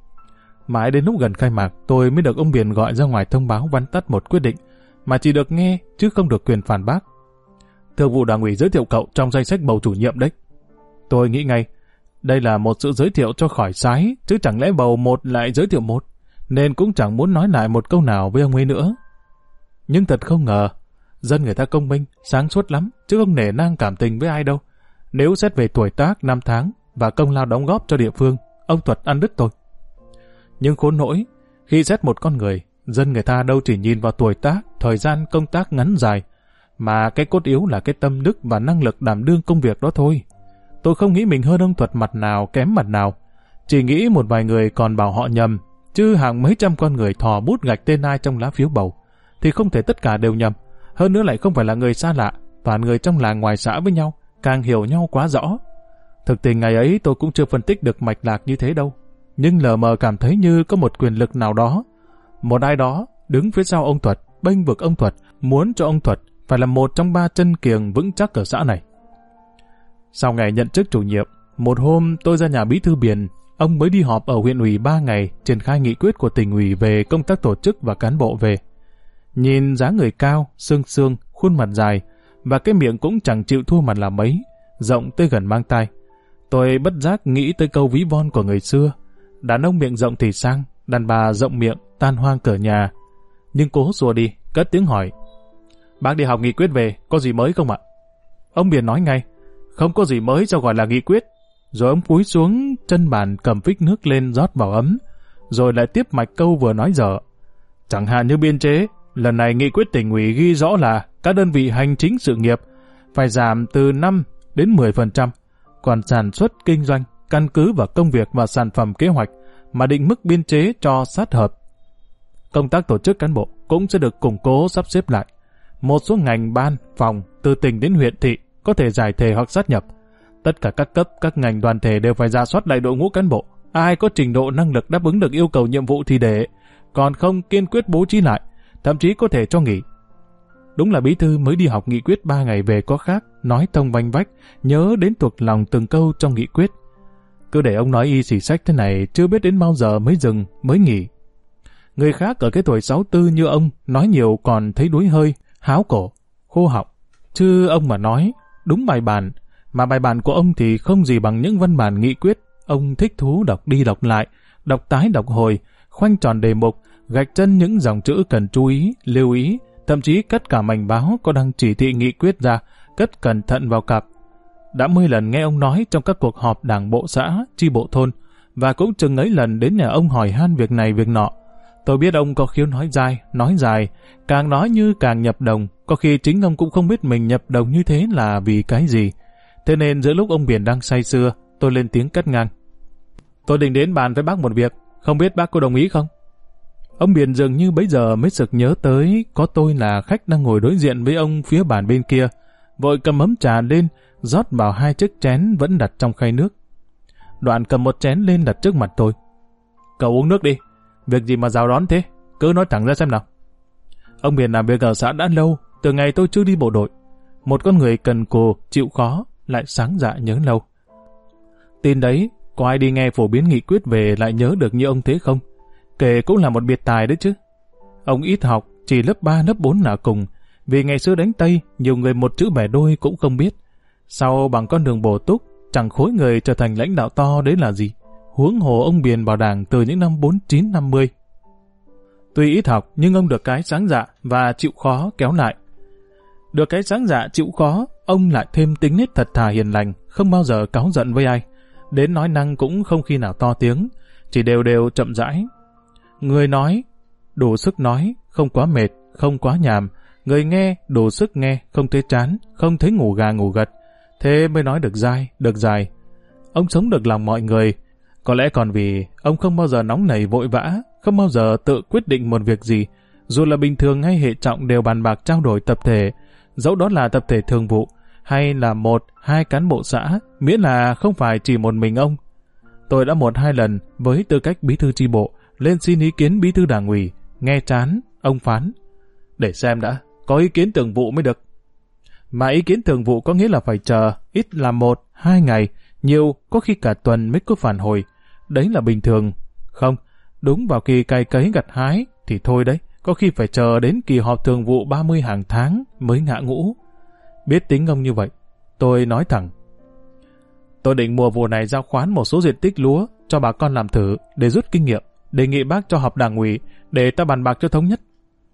Mãi đến lúc gần khai mạc, tôi mới được ông Biền gọi ra ngoài thông báo vắn tắt một quyết định, mà chỉ được nghe chứ không được quyền phản bác. "Thường vụ đảng ủy giới thiệu cậu trong danh sách bầu chủ nhiệm đấy." Tôi nghĩ ngay, đây là một sự giới thiệu cho khỏi sái, chứ chẳng lẽ bầu một lại giới thiệu một, nên cũng chẳng muốn nói lại một câu nào với ông ấy nữa. Nhưng thật không ngờ, dân người ta công minh, sáng suốt lắm, chứ không nể nang cảm tình với ai đâu. Nếu xét về tuổi tác, năm tháng và công lao đóng góp cho địa phương, ông Thuật ăn đứt tôi. Nhưng khốn nỗi, khi xét một con người, dân người ta đâu chỉ nhìn vào tuổi tác, thời gian công tác ngắn dài, mà cái cốt yếu là cái tâm đức và năng lực đảm đương công việc đó thôi. Tôi không nghĩ mình hơn ông Thuật mặt nào kém mặt nào, chỉ nghĩ một vài người còn bảo họ nhầm, chứ hàng mấy trăm con người thò bút gạch tên ai trong lá phiếu bầu, thì không thể tất cả đều nhầm. Hơn nữa lại không phải là người xa lạ, toàn người trong làng ngoài xã với nhau, càng hiểu nhau quá rõ. Thực tình ngày ấy tôi cũng chưa phân tích được mạch lạc như thế đâu, nhưng lờ mờ cảm thấy như có một quyền lực nào đó, một ai đó đứng phía sau ông Thuật, bênh vực ông Thuật, muốn cho ông Thuật phải là một trong 3 chân kiềng vững chắc ở xã này. Sau ngày nhận chức chủ nhiệm, một hôm tôi ra nhà bí thư Biền, ông mới đi họp ở huyện ủy 3 ngày triển khai nghị quyết của tỉnh ủy về công tác tổ chức và cán bộ về. Nhìn dáng người cao, xương xương, khuôn mặt dài, và cái miệng cũng chẳng chịu thua mặt là mấy, rộng tới gần mang tai. Tôi bất giác nghĩ tới câu ví von của người xưa: đàn ông miệng rộng thì sang, đàn bà rộng miệng tan hoang cửa nhà. Nhưng cố xua đi, cất tiếng hỏi: "Bác đi học nghị quyết về, có gì mới không ạ?" Ông Biền nói ngay: "Không có gì mới sao gọi là nghị quyết." Rồi ông cúi xuống chân bàn cầm phích nước lên rót vào ấm, rồi lại tiếp mạch câu vừa nói dở: "Chẳng hạn như biên chế, lần này nghị quyết tỉnh ủy ghi rõ là các đơn vị hành chính sự nghiệp phải giảm từ 5 đến 10%, còn sản xuất kinh doanh căn cứ vào công việc và sản phẩm kế hoạch mà định mức biên chế cho sát hợp. Công tác tổ chức cán bộ cũng sẽ được củng cố sắp xếp lại. Một số ngành ban, phòng từ tỉnh đến huyện thị có thể giải thể hoặc sát nhập. Tất cả các cấp, các ngành đoàn thể đều phải rà soát lại đội ngũ cán bộ. Ai có trình độ năng lực đáp ứng được yêu cầu nhiệm vụ thì để, còn không kiên quyết bố trí lại, thậm chí có thể cho nghỉ." Đúng là bí thư mới đi học nghị quyết 3 ngày về có khác, nói thông vanh vách, nhớ đến thuộc lòng từng câu trong nghị quyết. Cứ để ông nói y xì xách thế này, chưa biết đến bao giờ mới dừng, mới nghỉ. Người khác ở cái tuổi 64 như ông, nói nhiều còn thấy đuối hơi, háo cổ, khô họng. Chứ ông mà nói, đúng bài bản, Mà bài bản của ông thì không gì bằng những văn bản nghị quyết. Ông thích thú đọc đi đọc lại, đọc tái đọc hồi, khoanh tròn đề mục, gạch chân những dòng chữ cần chú ý, lưu ý, thậm chí cất cả mảnh báo có đăng chỉ thị nghị quyết ra, cất cẩn thận vào cặp. Đã 10 lần nghe ông nói trong các cuộc họp đảng bộ xã, chi bộ thôn, và cũng chừng ấy lần đến nhà ông hỏi han việc này việc nọ. Tôi biết ông có khiếu nói dài, càng nói như càng nhập đồng, có khi chính ông cũng không biết mình nhập đồng như thế là vì cái gì. Thế nên giữa lúc ông Biển đang say sưa, tôi lên tiếng cắt ngang. Tôi định đến bàn với bác một việc, không biết bác có đồng ý không? Ông Biển dường như bấy giờ mới sực nhớ tới có tôi là khách đang ngồi đối diện với ông phía bàn bên kia, vội cầm ấm trà lên, rót vào 2 chiếc chén vẫn đặt trong khay nước. Đoạn cầm một chén lên đặt trước mặt tôi. Cậu uống nước đi, việc gì mà rào đón thế, cứ nói thẳng ra xem nào. Ông Biển làm việc ở xã đã lâu, từ ngày tôi chưa đi bộ đội. Một con người cần cù, chịu khó, lại sáng dạ nhớ lâu. Tin đấy, có ai đi nghe phổ biến nghị quyết về lại nhớ được như ông thế không? Kể cũng là một biệt tài đấy chứ. Ông ít học, chỉ lớp 3, lớp 4 là cùng, vì ngày xưa đánh Tây, nhiều người một chữ bẻ đôi cũng không biết. Sau bằng con đường bổ túc, chẳng khối người trở thành lãnh đạo to đấy là gì. Huống hồ ông Biển vào đảng từ những năm 49-50. Tuy ít học, nhưng ông được cái sáng dạ và chịu khó kéo lại. Được cái sáng dạ chịu khó, ông lại thêm tính nết thật thà hiền lành, không bao giờ cáu giận với ai. Đến nói năng cũng không khi nào to tiếng, chỉ đều đều chậm rãi. Người nói, đủ sức nói, không quá mệt, không quá nhàm. Người nghe, đủ sức nghe, không thấy chán, không thấy ngủ gà ngủ gật. Thế mới nói được dai, được dài. Ông sống được lòng mọi người. Có lẽ còn vì ông không bao giờ nóng nảy vội vã, không bao giờ tự quyết định một việc gì. Dù là bình thường hay hệ trọng đều bàn bạc trao đổi tập thể, dẫu đó là tập thể thường vụ, hay là 1-2 cán bộ xã, miễn là không phải chỉ một mình ông. Tôi đã 1-2 lần với tư cách bí thư chi bộ lên xin ý kiến bí thư đảng ủy, nghe chán, ông phán. Để xem đã, có ý kiến thường vụ mới được. Mà ý kiến thường vụ có nghĩa là phải chờ, ít là 1-2 ngày, nhiều có khi cả tuần mới có phản hồi. Đấy là bình thường. Không, đúng vào kỳ cày cấy gặt hái thì thôi đấy, có khi phải chờ đến kỳ họp thường vụ 30 hàng tháng mới ngã ngũ. Biết tính ông như vậy, tôi nói thẳng. Tôi định mùa vụ này giao khoán một số diện tích lúa cho bà con làm thử để rút kinh nghiệm, đề nghị bác cho họp đảng ủy để ta bàn bạc cho thống nhất.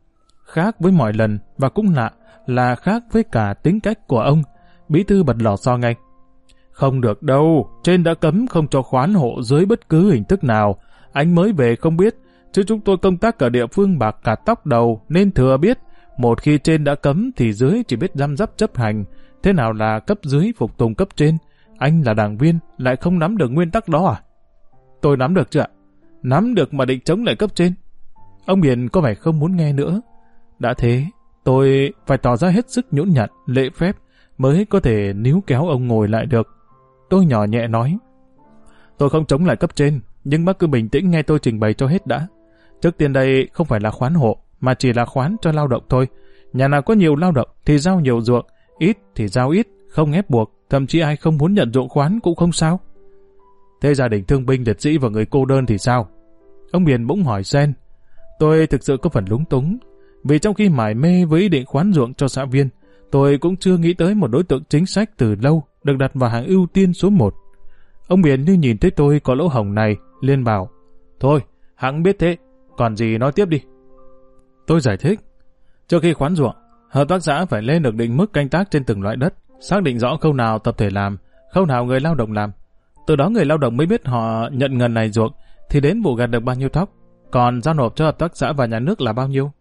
Khác với mọi lần và cũng lạ là khác với cả tính cách của ông, bí thư bật lò xo ngay. Không được đâu, trên đã cấm không cho khoán hộ dưới bất cứ hình thức nào. Anh mới về không biết, chứ chúng tôi công tác ở địa phương bạc cả tóc đầu nên thừa biết. Một khi trên đã cấm thì dưới chỉ biết răm rắp chấp hành. Thế nào là cấp dưới phục tùng cấp trên? Anh là đảng viên lại không nắm được nguyên tắc đó à? Tôi nắm được chứ ạ? Nắm được mà định chống lại cấp trên. Ông Biển có vẻ không muốn nghe nữa. Đã thế, tôi phải tỏ ra hết sức nhũn nhặn, lễ phép mới có thể níu kéo ông ngồi lại được. Tôi nhỏ nhẹ nói. Tôi không chống lại cấp trên, nhưng bác cứ bình tĩnh nghe tôi trình bày cho hết đã. Trước tiên đây không phải là khoán hộ, mà chỉ là khoán cho lao động thôi. Nhà nào có nhiều lao động thì giao nhiều ruộng, ít thì giao ít, không ép buộc, thậm chí ai không muốn nhận ruộng khoán cũng không sao. Thế gia đình thương binh liệt sĩ và người cô đơn thì sao? Ông Biển bỗng hỏi xen. Tôi thực sự có phần lúng túng, vì trong khi mải mê với ý định khoán ruộng cho xã viên, tôi cũng chưa nghĩ tới một đối tượng chính sách từ lâu được đặt vào hàng ưu tiên số 1. Ông Biển như nhìn thấy tôi có lỗ hổng này, liền bảo, thôi, hẵng biết thế, còn gì nói tiếp đi. Tôi giải thích, trước khi khoán ruộng, hợp tác xã phải lên được định mức canh tác trên từng loại đất, xác định rõ khâu nào tập thể làm, khâu nào người lao động làm. Từ đó người lao động mới biết họ nhận ngần này ruộng thì đến vụ gặt được bao nhiêu thóc, còn giao nộp cho hợp tác xã và nhà nước là bao nhiêu.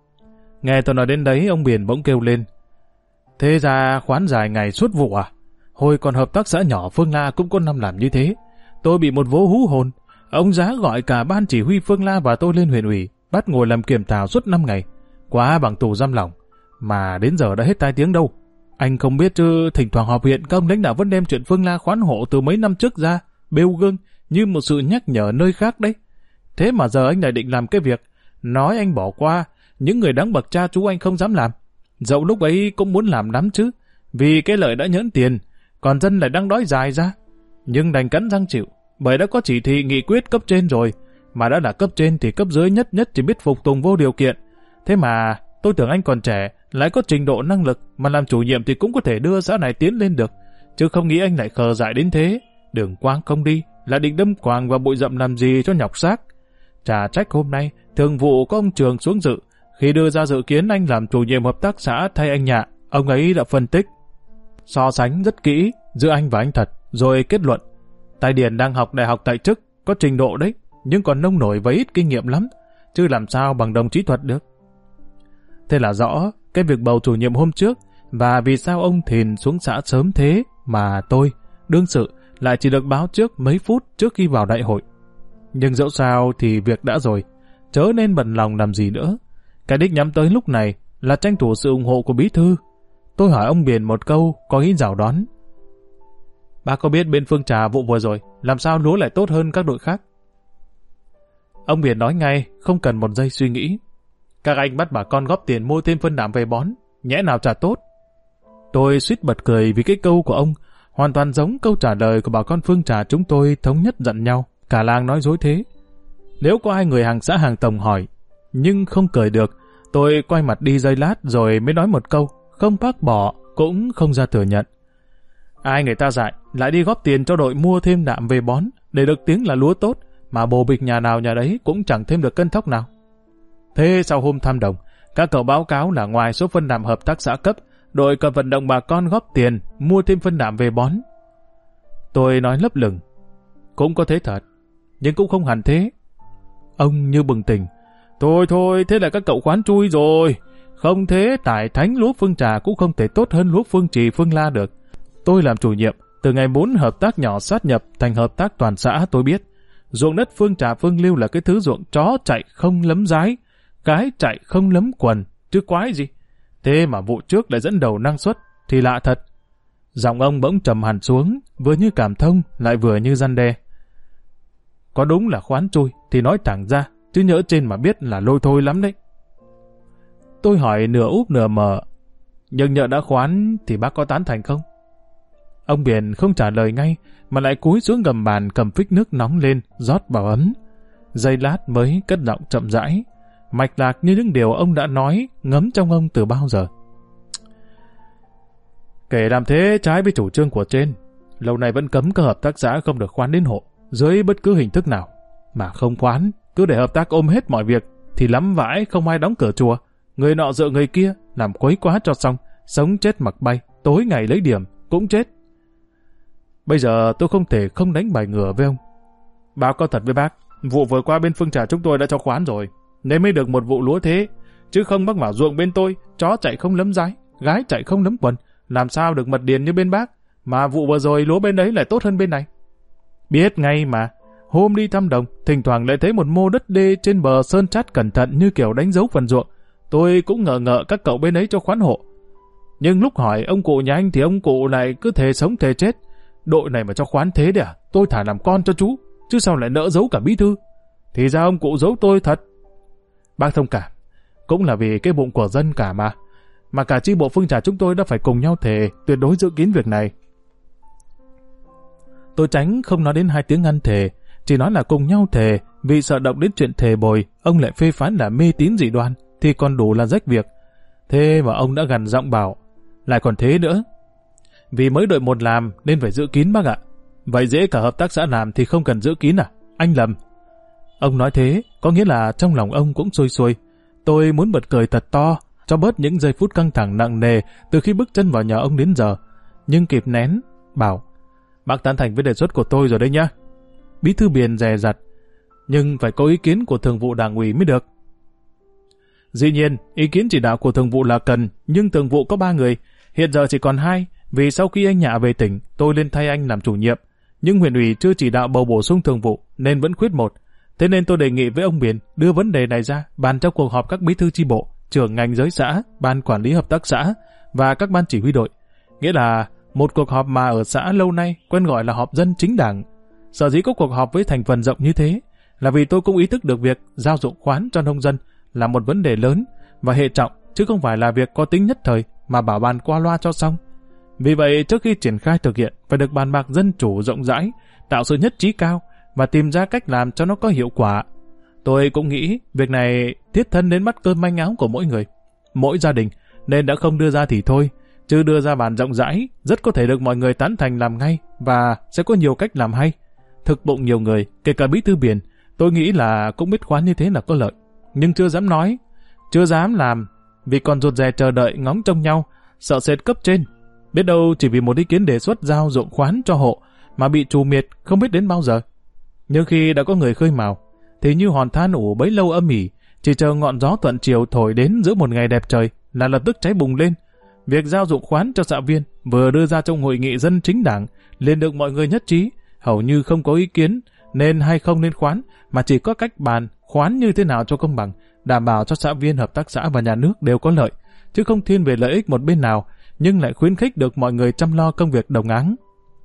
Nghe tôi nói đến đấy, ông Biển bỗng kêu lên. Thế ra khoán dài ngày suốt vụ à? Hồi còn hợp tác xã nhỏ Phương La cũng có năm làm như thế. Tôi bị một vố hú hồn. Ông Giá gọi cả ban chỉ huy Phương La và tôi lên huyện ủy, bắt ngồi làm kiểm thảo suốt 5 ngày. Quá bằng tù giam lỏng. Mà đến giờ đã hết tai tiếng đâu. Anh không biết chứ, thỉnh thoảng họp huyện các ông lãnh đạo vẫn đem chuyện Phương La khoán hộ từ mấy năm trước ra, bêu gương như một sự nhắc nhở nơi khác đấy. Thế mà giờ anh lại định làm cái việc nói anh bỏ qua, những người đáng bậc cha chú anh không dám làm. Dẫu lúc ấy cũng muốn làm lắm chứ, vì cái lợi đã nhẫn tiền, còn dân lại đang đói dài ra. Nhưng đành cắn răng chịu, bởi đã có chỉ thị nghị quyết cấp trên rồi, mà đã là cấp trên thì cấp dưới nhất chỉ biết phục tùng vô điều kiện. Thế mà tôi tưởng anh còn trẻ, lại có trình độ năng lực, mà làm chủ nhiệm thì cũng có thể đưa xã này tiến lên được. chứ không nghĩ anh lại khờ dại đến thế. Đường Quang không đi, là định đâm quàng vào bụi rậm làm gì cho nhọc xác. Chả trách hôm nay, thường vụ có ông Trường xuống dự. Khi đưa ra dự kiến anh làm chủ nhiệm hợp tác xã thay anh Nhạ, ông ấy đã phân tích, so sánh rất kỹ giữa anh và anh Thật, rồi kết luận. Tài Điền đang học đại học tại chức, có trình độ đấy, nhưng còn nông nổi và ít kinh nghiệm lắm, chứ làm sao bằng đồng chí Thuật được. Thế là rõ cái việc bầu chủ nhiệm hôm trước, và vì sao ông Thìn xuống xã sớm thế mà tôi, đương sự, lại chỉ được báo trước mấy phút trước khi vào đại hội. Nhưng dẫu sao thì việc đã rồi, chớ nên bận lòng làm gì nữa. Cái đích nhắm tới lúc này là tranh thủ sự ủng hộ của bí thư. Tôi hỏi ông Biển một câu có ý rảo đoán. Bác có biết bên Phương Trà vụ vừa rồi, làm sao lúa lại tốt hơn các đội khác? Ông Biển nói ngay, không cần một giây suy nghĩ. Các anh bắt bà con góp tiền mua thêm phân đạm về bón, nhẽ nào chả tốt. Tôi suýt bật cười vì cái câu của ông hoàn toàn giống câu trả lời của bà con Phương Trà chúng tôi thống nhất giận nhau. Cả làng nói dối thế. Nếu có hai người hàng xã hàng tổng hỏi, nhưng không cười được, tôi quay mặt đi giây lát rồi mới nói một câu, không bác bỏ, cũng không ra thừa nhận. Ai người ta dạy, lại đi góp tiền cho đội mua thêm đạm về bón, để được tiếng là lúa tốt, mà bồ bịch nhà nào nhà đấy cũng chẳng thêm được cân thóc nào. Thế sau hôm thăm đồng, các cậu báo cáo là ngoài số phân đạm hợp tác xã cấp, đội còn vận động bà con góp tiền mua thêm phân đạm về bón. Tôi nói lấp lửng, cũng có thế thật, nhưng cũng không hẳn thế. Ông như bừng tỉnh. Thôi, thế là các cậu khoán chui rồi. Không thế, tải thánh lúa Phương Trà cũng không thể tốt hơn lúa Phương Trì Phương La được. Tôi làm chủ nhiệm, từ ngày 4 hợp tác nhỏ sát nhập thành hợp tác toàn xã tôi biết. Ruộng đất Phương Trà Phương Lưu là cái thứ ruộng chó chạy không lấm rái, gái chạy không lấm quần, chứ quái gì. Thế mà vụ trước lại dẫn đầu năng suất, thì lạ thật. Giọng ông bỗng trầm hẳn xuống, vừa như cảm thông, lại vừa như răn đe. Có đúng là khoán chui thì nói thẳng ra, chứ nhỡ trên mà biết là lôi thôi lắm đấy. Tôi hỏi nửa úp nửa mờ, nhưng nhỡ đã khoán thì bác có tán thành không? Ông Biển không trả lời ngay, mà lại cúi xuống gầm bàn cầm phích nước nóng lên, rót vào ấm. Giây lát mới cất giọng chậm rãi, mạch lạc như những điều ông đã nói, ngấm trong ông từ bao giờ. Kể làm thế trái với chủ trương của trên, lâu nay vẫn cấm các hợp tác xã không được khoán đến hộ, dưới bất cứ hình thức nào. Mà không khoán, cứ để hợp tác ôm hết mọi việc, thì lắm vãi không ai đóng cửa chùa. Người nọ dựa người kia, làm quấy quá cho xong, sống chết mặc bay, tối ngày lấy điểm, cũng chết. Bây giờ tôi không thể không đánh bài ngửa với ông. Báo cáo thật với bác, vụ vừa qua bên Phương Trà chúng tôi đã cho khoán rồi, nên mới được một vụ lúa thế. Chứ không bác bảo ruộng bên tôi, chó chạy không lấm rái, gái chạy không lấm quần, làm sao được mật điền như bên bác, mà vụ vừa rồi lúa bên đấy lại tốt hơn bên này. Biết ngay mà, hôm đi thăm đồng, thỉnh thoảng lại thấy một mô đất đê trên bờ sơn chát cẩn thận như kiểu đánh dấu phần ruộng. Tôi cũng ngờ các cậu bên ấy cho khoán hộ. Nhưng lúc hỏi ông cụ nhà anh thì ông cụ lại cứ thề sống thề chết. Đội này mà cho khoán thế đấy à? Tôi thả làm con cho chú, chứ sao lại nỡ giấu cả bí thư? Thì ra ông cụ giấu tôi thật. Bác thông cảm, cũng là vì cái bụng của dân cả mà. Mà cả chi bộ Phương Trà chúng tôi đã phải cùng nhau thề tuyệt đối giữ kín việc này. Tôi tránh không nói đến 2 tiếng ăn thề, chỉ nói là cùng nhau thề, vì sợ động đến chuyện thề bồi, ông lại phê phán là mê tín dị đoan, thì còn đủ là rách việc. Thế mà ông đã gằn giọng bảo, lại còn thế nữa. Vì mới đội một làm nên phải giữ kín bác ạ. Vậy dễ cả hợp tác xã làm thì không cần giữ kín à? Anh lầm. Ông nói thế, có nghĩa là trong lòng ông cũng xuôi xuôi. Tôi muốn bật cười thật to, cho bớt những giây phút căng thẳng nặng nề từ khi bước chân vào nhà ông đến giờ. Nhưng kịp nén, bảo, bác tán thành với đề xuất của tôi rồi đấy nhá. Bí thư Biển dè dặt, nhưng phải có ý kiến của thường vụ đảng ủy mới được. Dĩ nhiên, ý kiến chỉ đạo của thường vụ là cần, nhưng thường vụ có 3 người, hiện giờ chỉ còn 2, vì sau khi anh Nhạ về tỉnh, tôi lên thay anh làm chủ nhiệm. Nhưng huyện ủy chưa chỉ đạo bầu bổ sung thường vụ, nên vẫn khuyết 1. Thế nên tôi đề nghị với ông Biển đưa vấn đề này ra, bàn trong cuộc họp các bí thư chi bộ, trưởng ngành giới xã, ban quản lý hợp tác xã và các ban chỉ huy đội. Nghĩa là một cuộc họp mà ở xã lâu nay quen gọi là họp dân chính đảng. Sở dĩ có cuộc họp với thành phần rộng như thế là vì tôi cũng ý thức được việc giao dụng khoán cho nông dân là một vấn đề lớn và hệ trọng, chứ không phải là việc có tính nhất thời mà bảo bàn qua loa cho xong. Vì vậy, trước khi triển khai thực hiện, phải được bàn bạc dân chủ rộng rãi, tạo sự nhất trí cao và tìm ra cách làm cho nó có hiệu quả. Tôi cũng nghĩ việc này thiết thân đến bắt cơm manh áo của mỗi người, mỗi gia đình, nên đã không đưa ra thì thôi, chứ đưa ra bàn rộng rãi, rất có thể được mọi người tán thành làm ngay và sẽ có nhiều cách làm hay. Thực bụng nhiều người, kể cả bí thư Biển, tôi nghĩ là cũng biết khoán như thế là có lợi, nhưng chưa dám nói, chưa dám làm, vì còn rụt rè chờ đợi ngóng trông nhau, sợ sệt cấp trên. Biết đâu chỉ vì một ý kiến đề xuất giao ruộng khoán cho hộ mà bị trù miệt không biết đến bao giờ. Nhưng khi đã có người khơi mào, thì như hòn than ủ bấy lâu âm ỉ, chỉ chờ ngọn gió thuận chiều thổi đến giữa một ngày đẹp trời là lập tức cháy bùng lên. Việc giao ruộng khoán cho xã viên vừa đưa ra trong hội nghị dân chính đảng liền được mọi người nhất trí, hầu như không có ý kiến nên hay không nên khoán, mà chỉ có cách bàn khoán như thế nào cho công bằng, đảm bảo cho xã viên, hợp tác xã và nhà nước đều có lợi, chứ không thiên về lợi ích một bên nào, nhưng lại khuyến khích được mọi người chăm lo công việc đồng áng.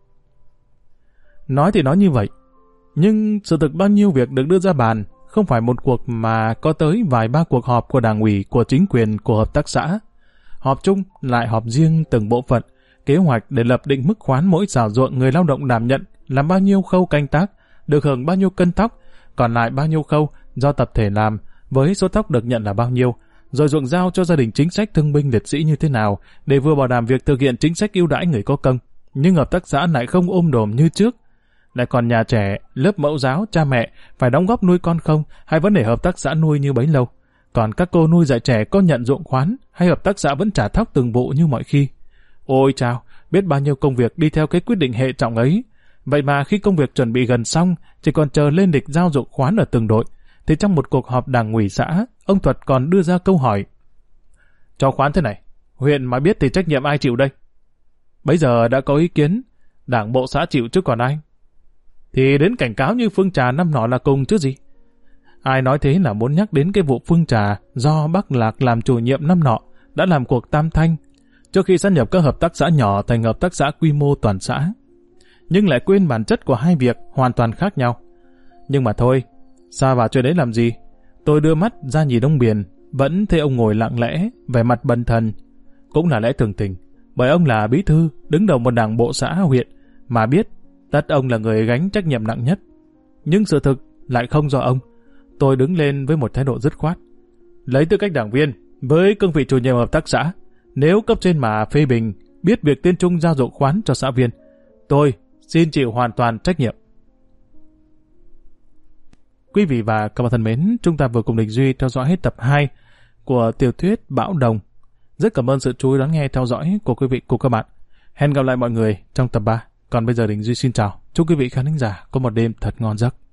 Nói thì nói như vậy, nhưng sự thực bao nhiêu việc được đưa ra bàn, không phải một cuộc mà có tới vài ba cuộc họp của đảng ủy, của chính quyền, của hợp tác xã. Họp chung lại họp riêng từng bộ phận, kế hoạch để lập định mức khoán mỗi xào ruộng người lao động đảm nhận, làm bao nhiêu khâu canh tác, được hưởng bao nhiêu cân thóc, còn lại bao nhiêu khâu do tập thể làm, với số thóc được nhận là bao nhiêu, rồi ruộng giao cho gia đình chính sách thương binh liệt sĩ như thế nào, để vừa bảo đảm việc thực hiện chính sách ưu đãi người có công. Nhưng hợp tác xã lại không ôm đồm như trước, lại còn nhà trẻ, lớp mẫu giáo, cha mẹ phải đóng góp nuôi con không, hay vấn đề hợp tác xã nuôi như bấy lâu. Còn các cô nuôi dạy trẻ có nhận ruộng khoán, hay hợp tác xã vẫn trả thóc từng vụ như mọi khi. Ôi chao, biết bao nhiêu công việc đi theo cái quyết định hệ trọng ấy. Vậy mà khi công việc chuẩn bị gần xong, chỉ còn chờ lên lịch giao ruộng khoán ở từng đội, thì trong một cuộc họp đảng ủy xã, ông Thuật còn đưa ra câu hỏi: cho khoán thế này, huyện mà biết thì trách nhiệm ai chịu đây? Bây giờ đã có ý kiến, đảng bộ xã chịu chứ còn ai. Thì đến cảnh cáo như Phương Trà năm nọ là cùng chứ gì. Ai nói thế là muốn nhắc đến cái vụ Phương Trà do Bắc Lạc làm chủ nhiệm năm nọ đã làm cuộc tam thanh, trước khi sát nhập các hợp tác xã nhỏ thành hợp tác xã quy mô toàn xã. Nhưng lại quên bản chất của hai việc hoàn toàn khác nhau. Nhưng mà thôi, xa vào chuyện đấy làm gì? Tôi đưa mắt ra nhìn ông Biển, vẫn thấy ông ngồi lặng lẽ, vẻ mặt bần thần. Cũng là lẽ thường tình, bởi ông là bí thư, đứng đầu một đảng bộ xã huyện, mà biết tất ông là người gánh trách nhiệm nặng nhất. Nhưng sự thực lại không do ông. Tôi đứng lên với một thái độ dứt khoát. Lấy tư cách đảng viên, với cương vị chủ nhiệm hợp tác xã, nếu cấp trên mà phê bình, biết việc Tiên Trung giao ruộng khoán cho xã viên, tôi xin chịu hoàn toàn trách nhiệm. Quý vị và các bạn thân mến, chúng ta vừa cùng Đình Duy theo dõi hết tập 2 của tiểu thuyết Bão Đồng. Rất cảm ơn sự chú ý đón nghe theo dõi của quý vị cùng các bạn. Hẹn gặp lại mọi người trong tập 3. Còn bây giờ Đình Duy xin chào. Chúc quý vị khán thính giả có một đêm thật ngon giấc.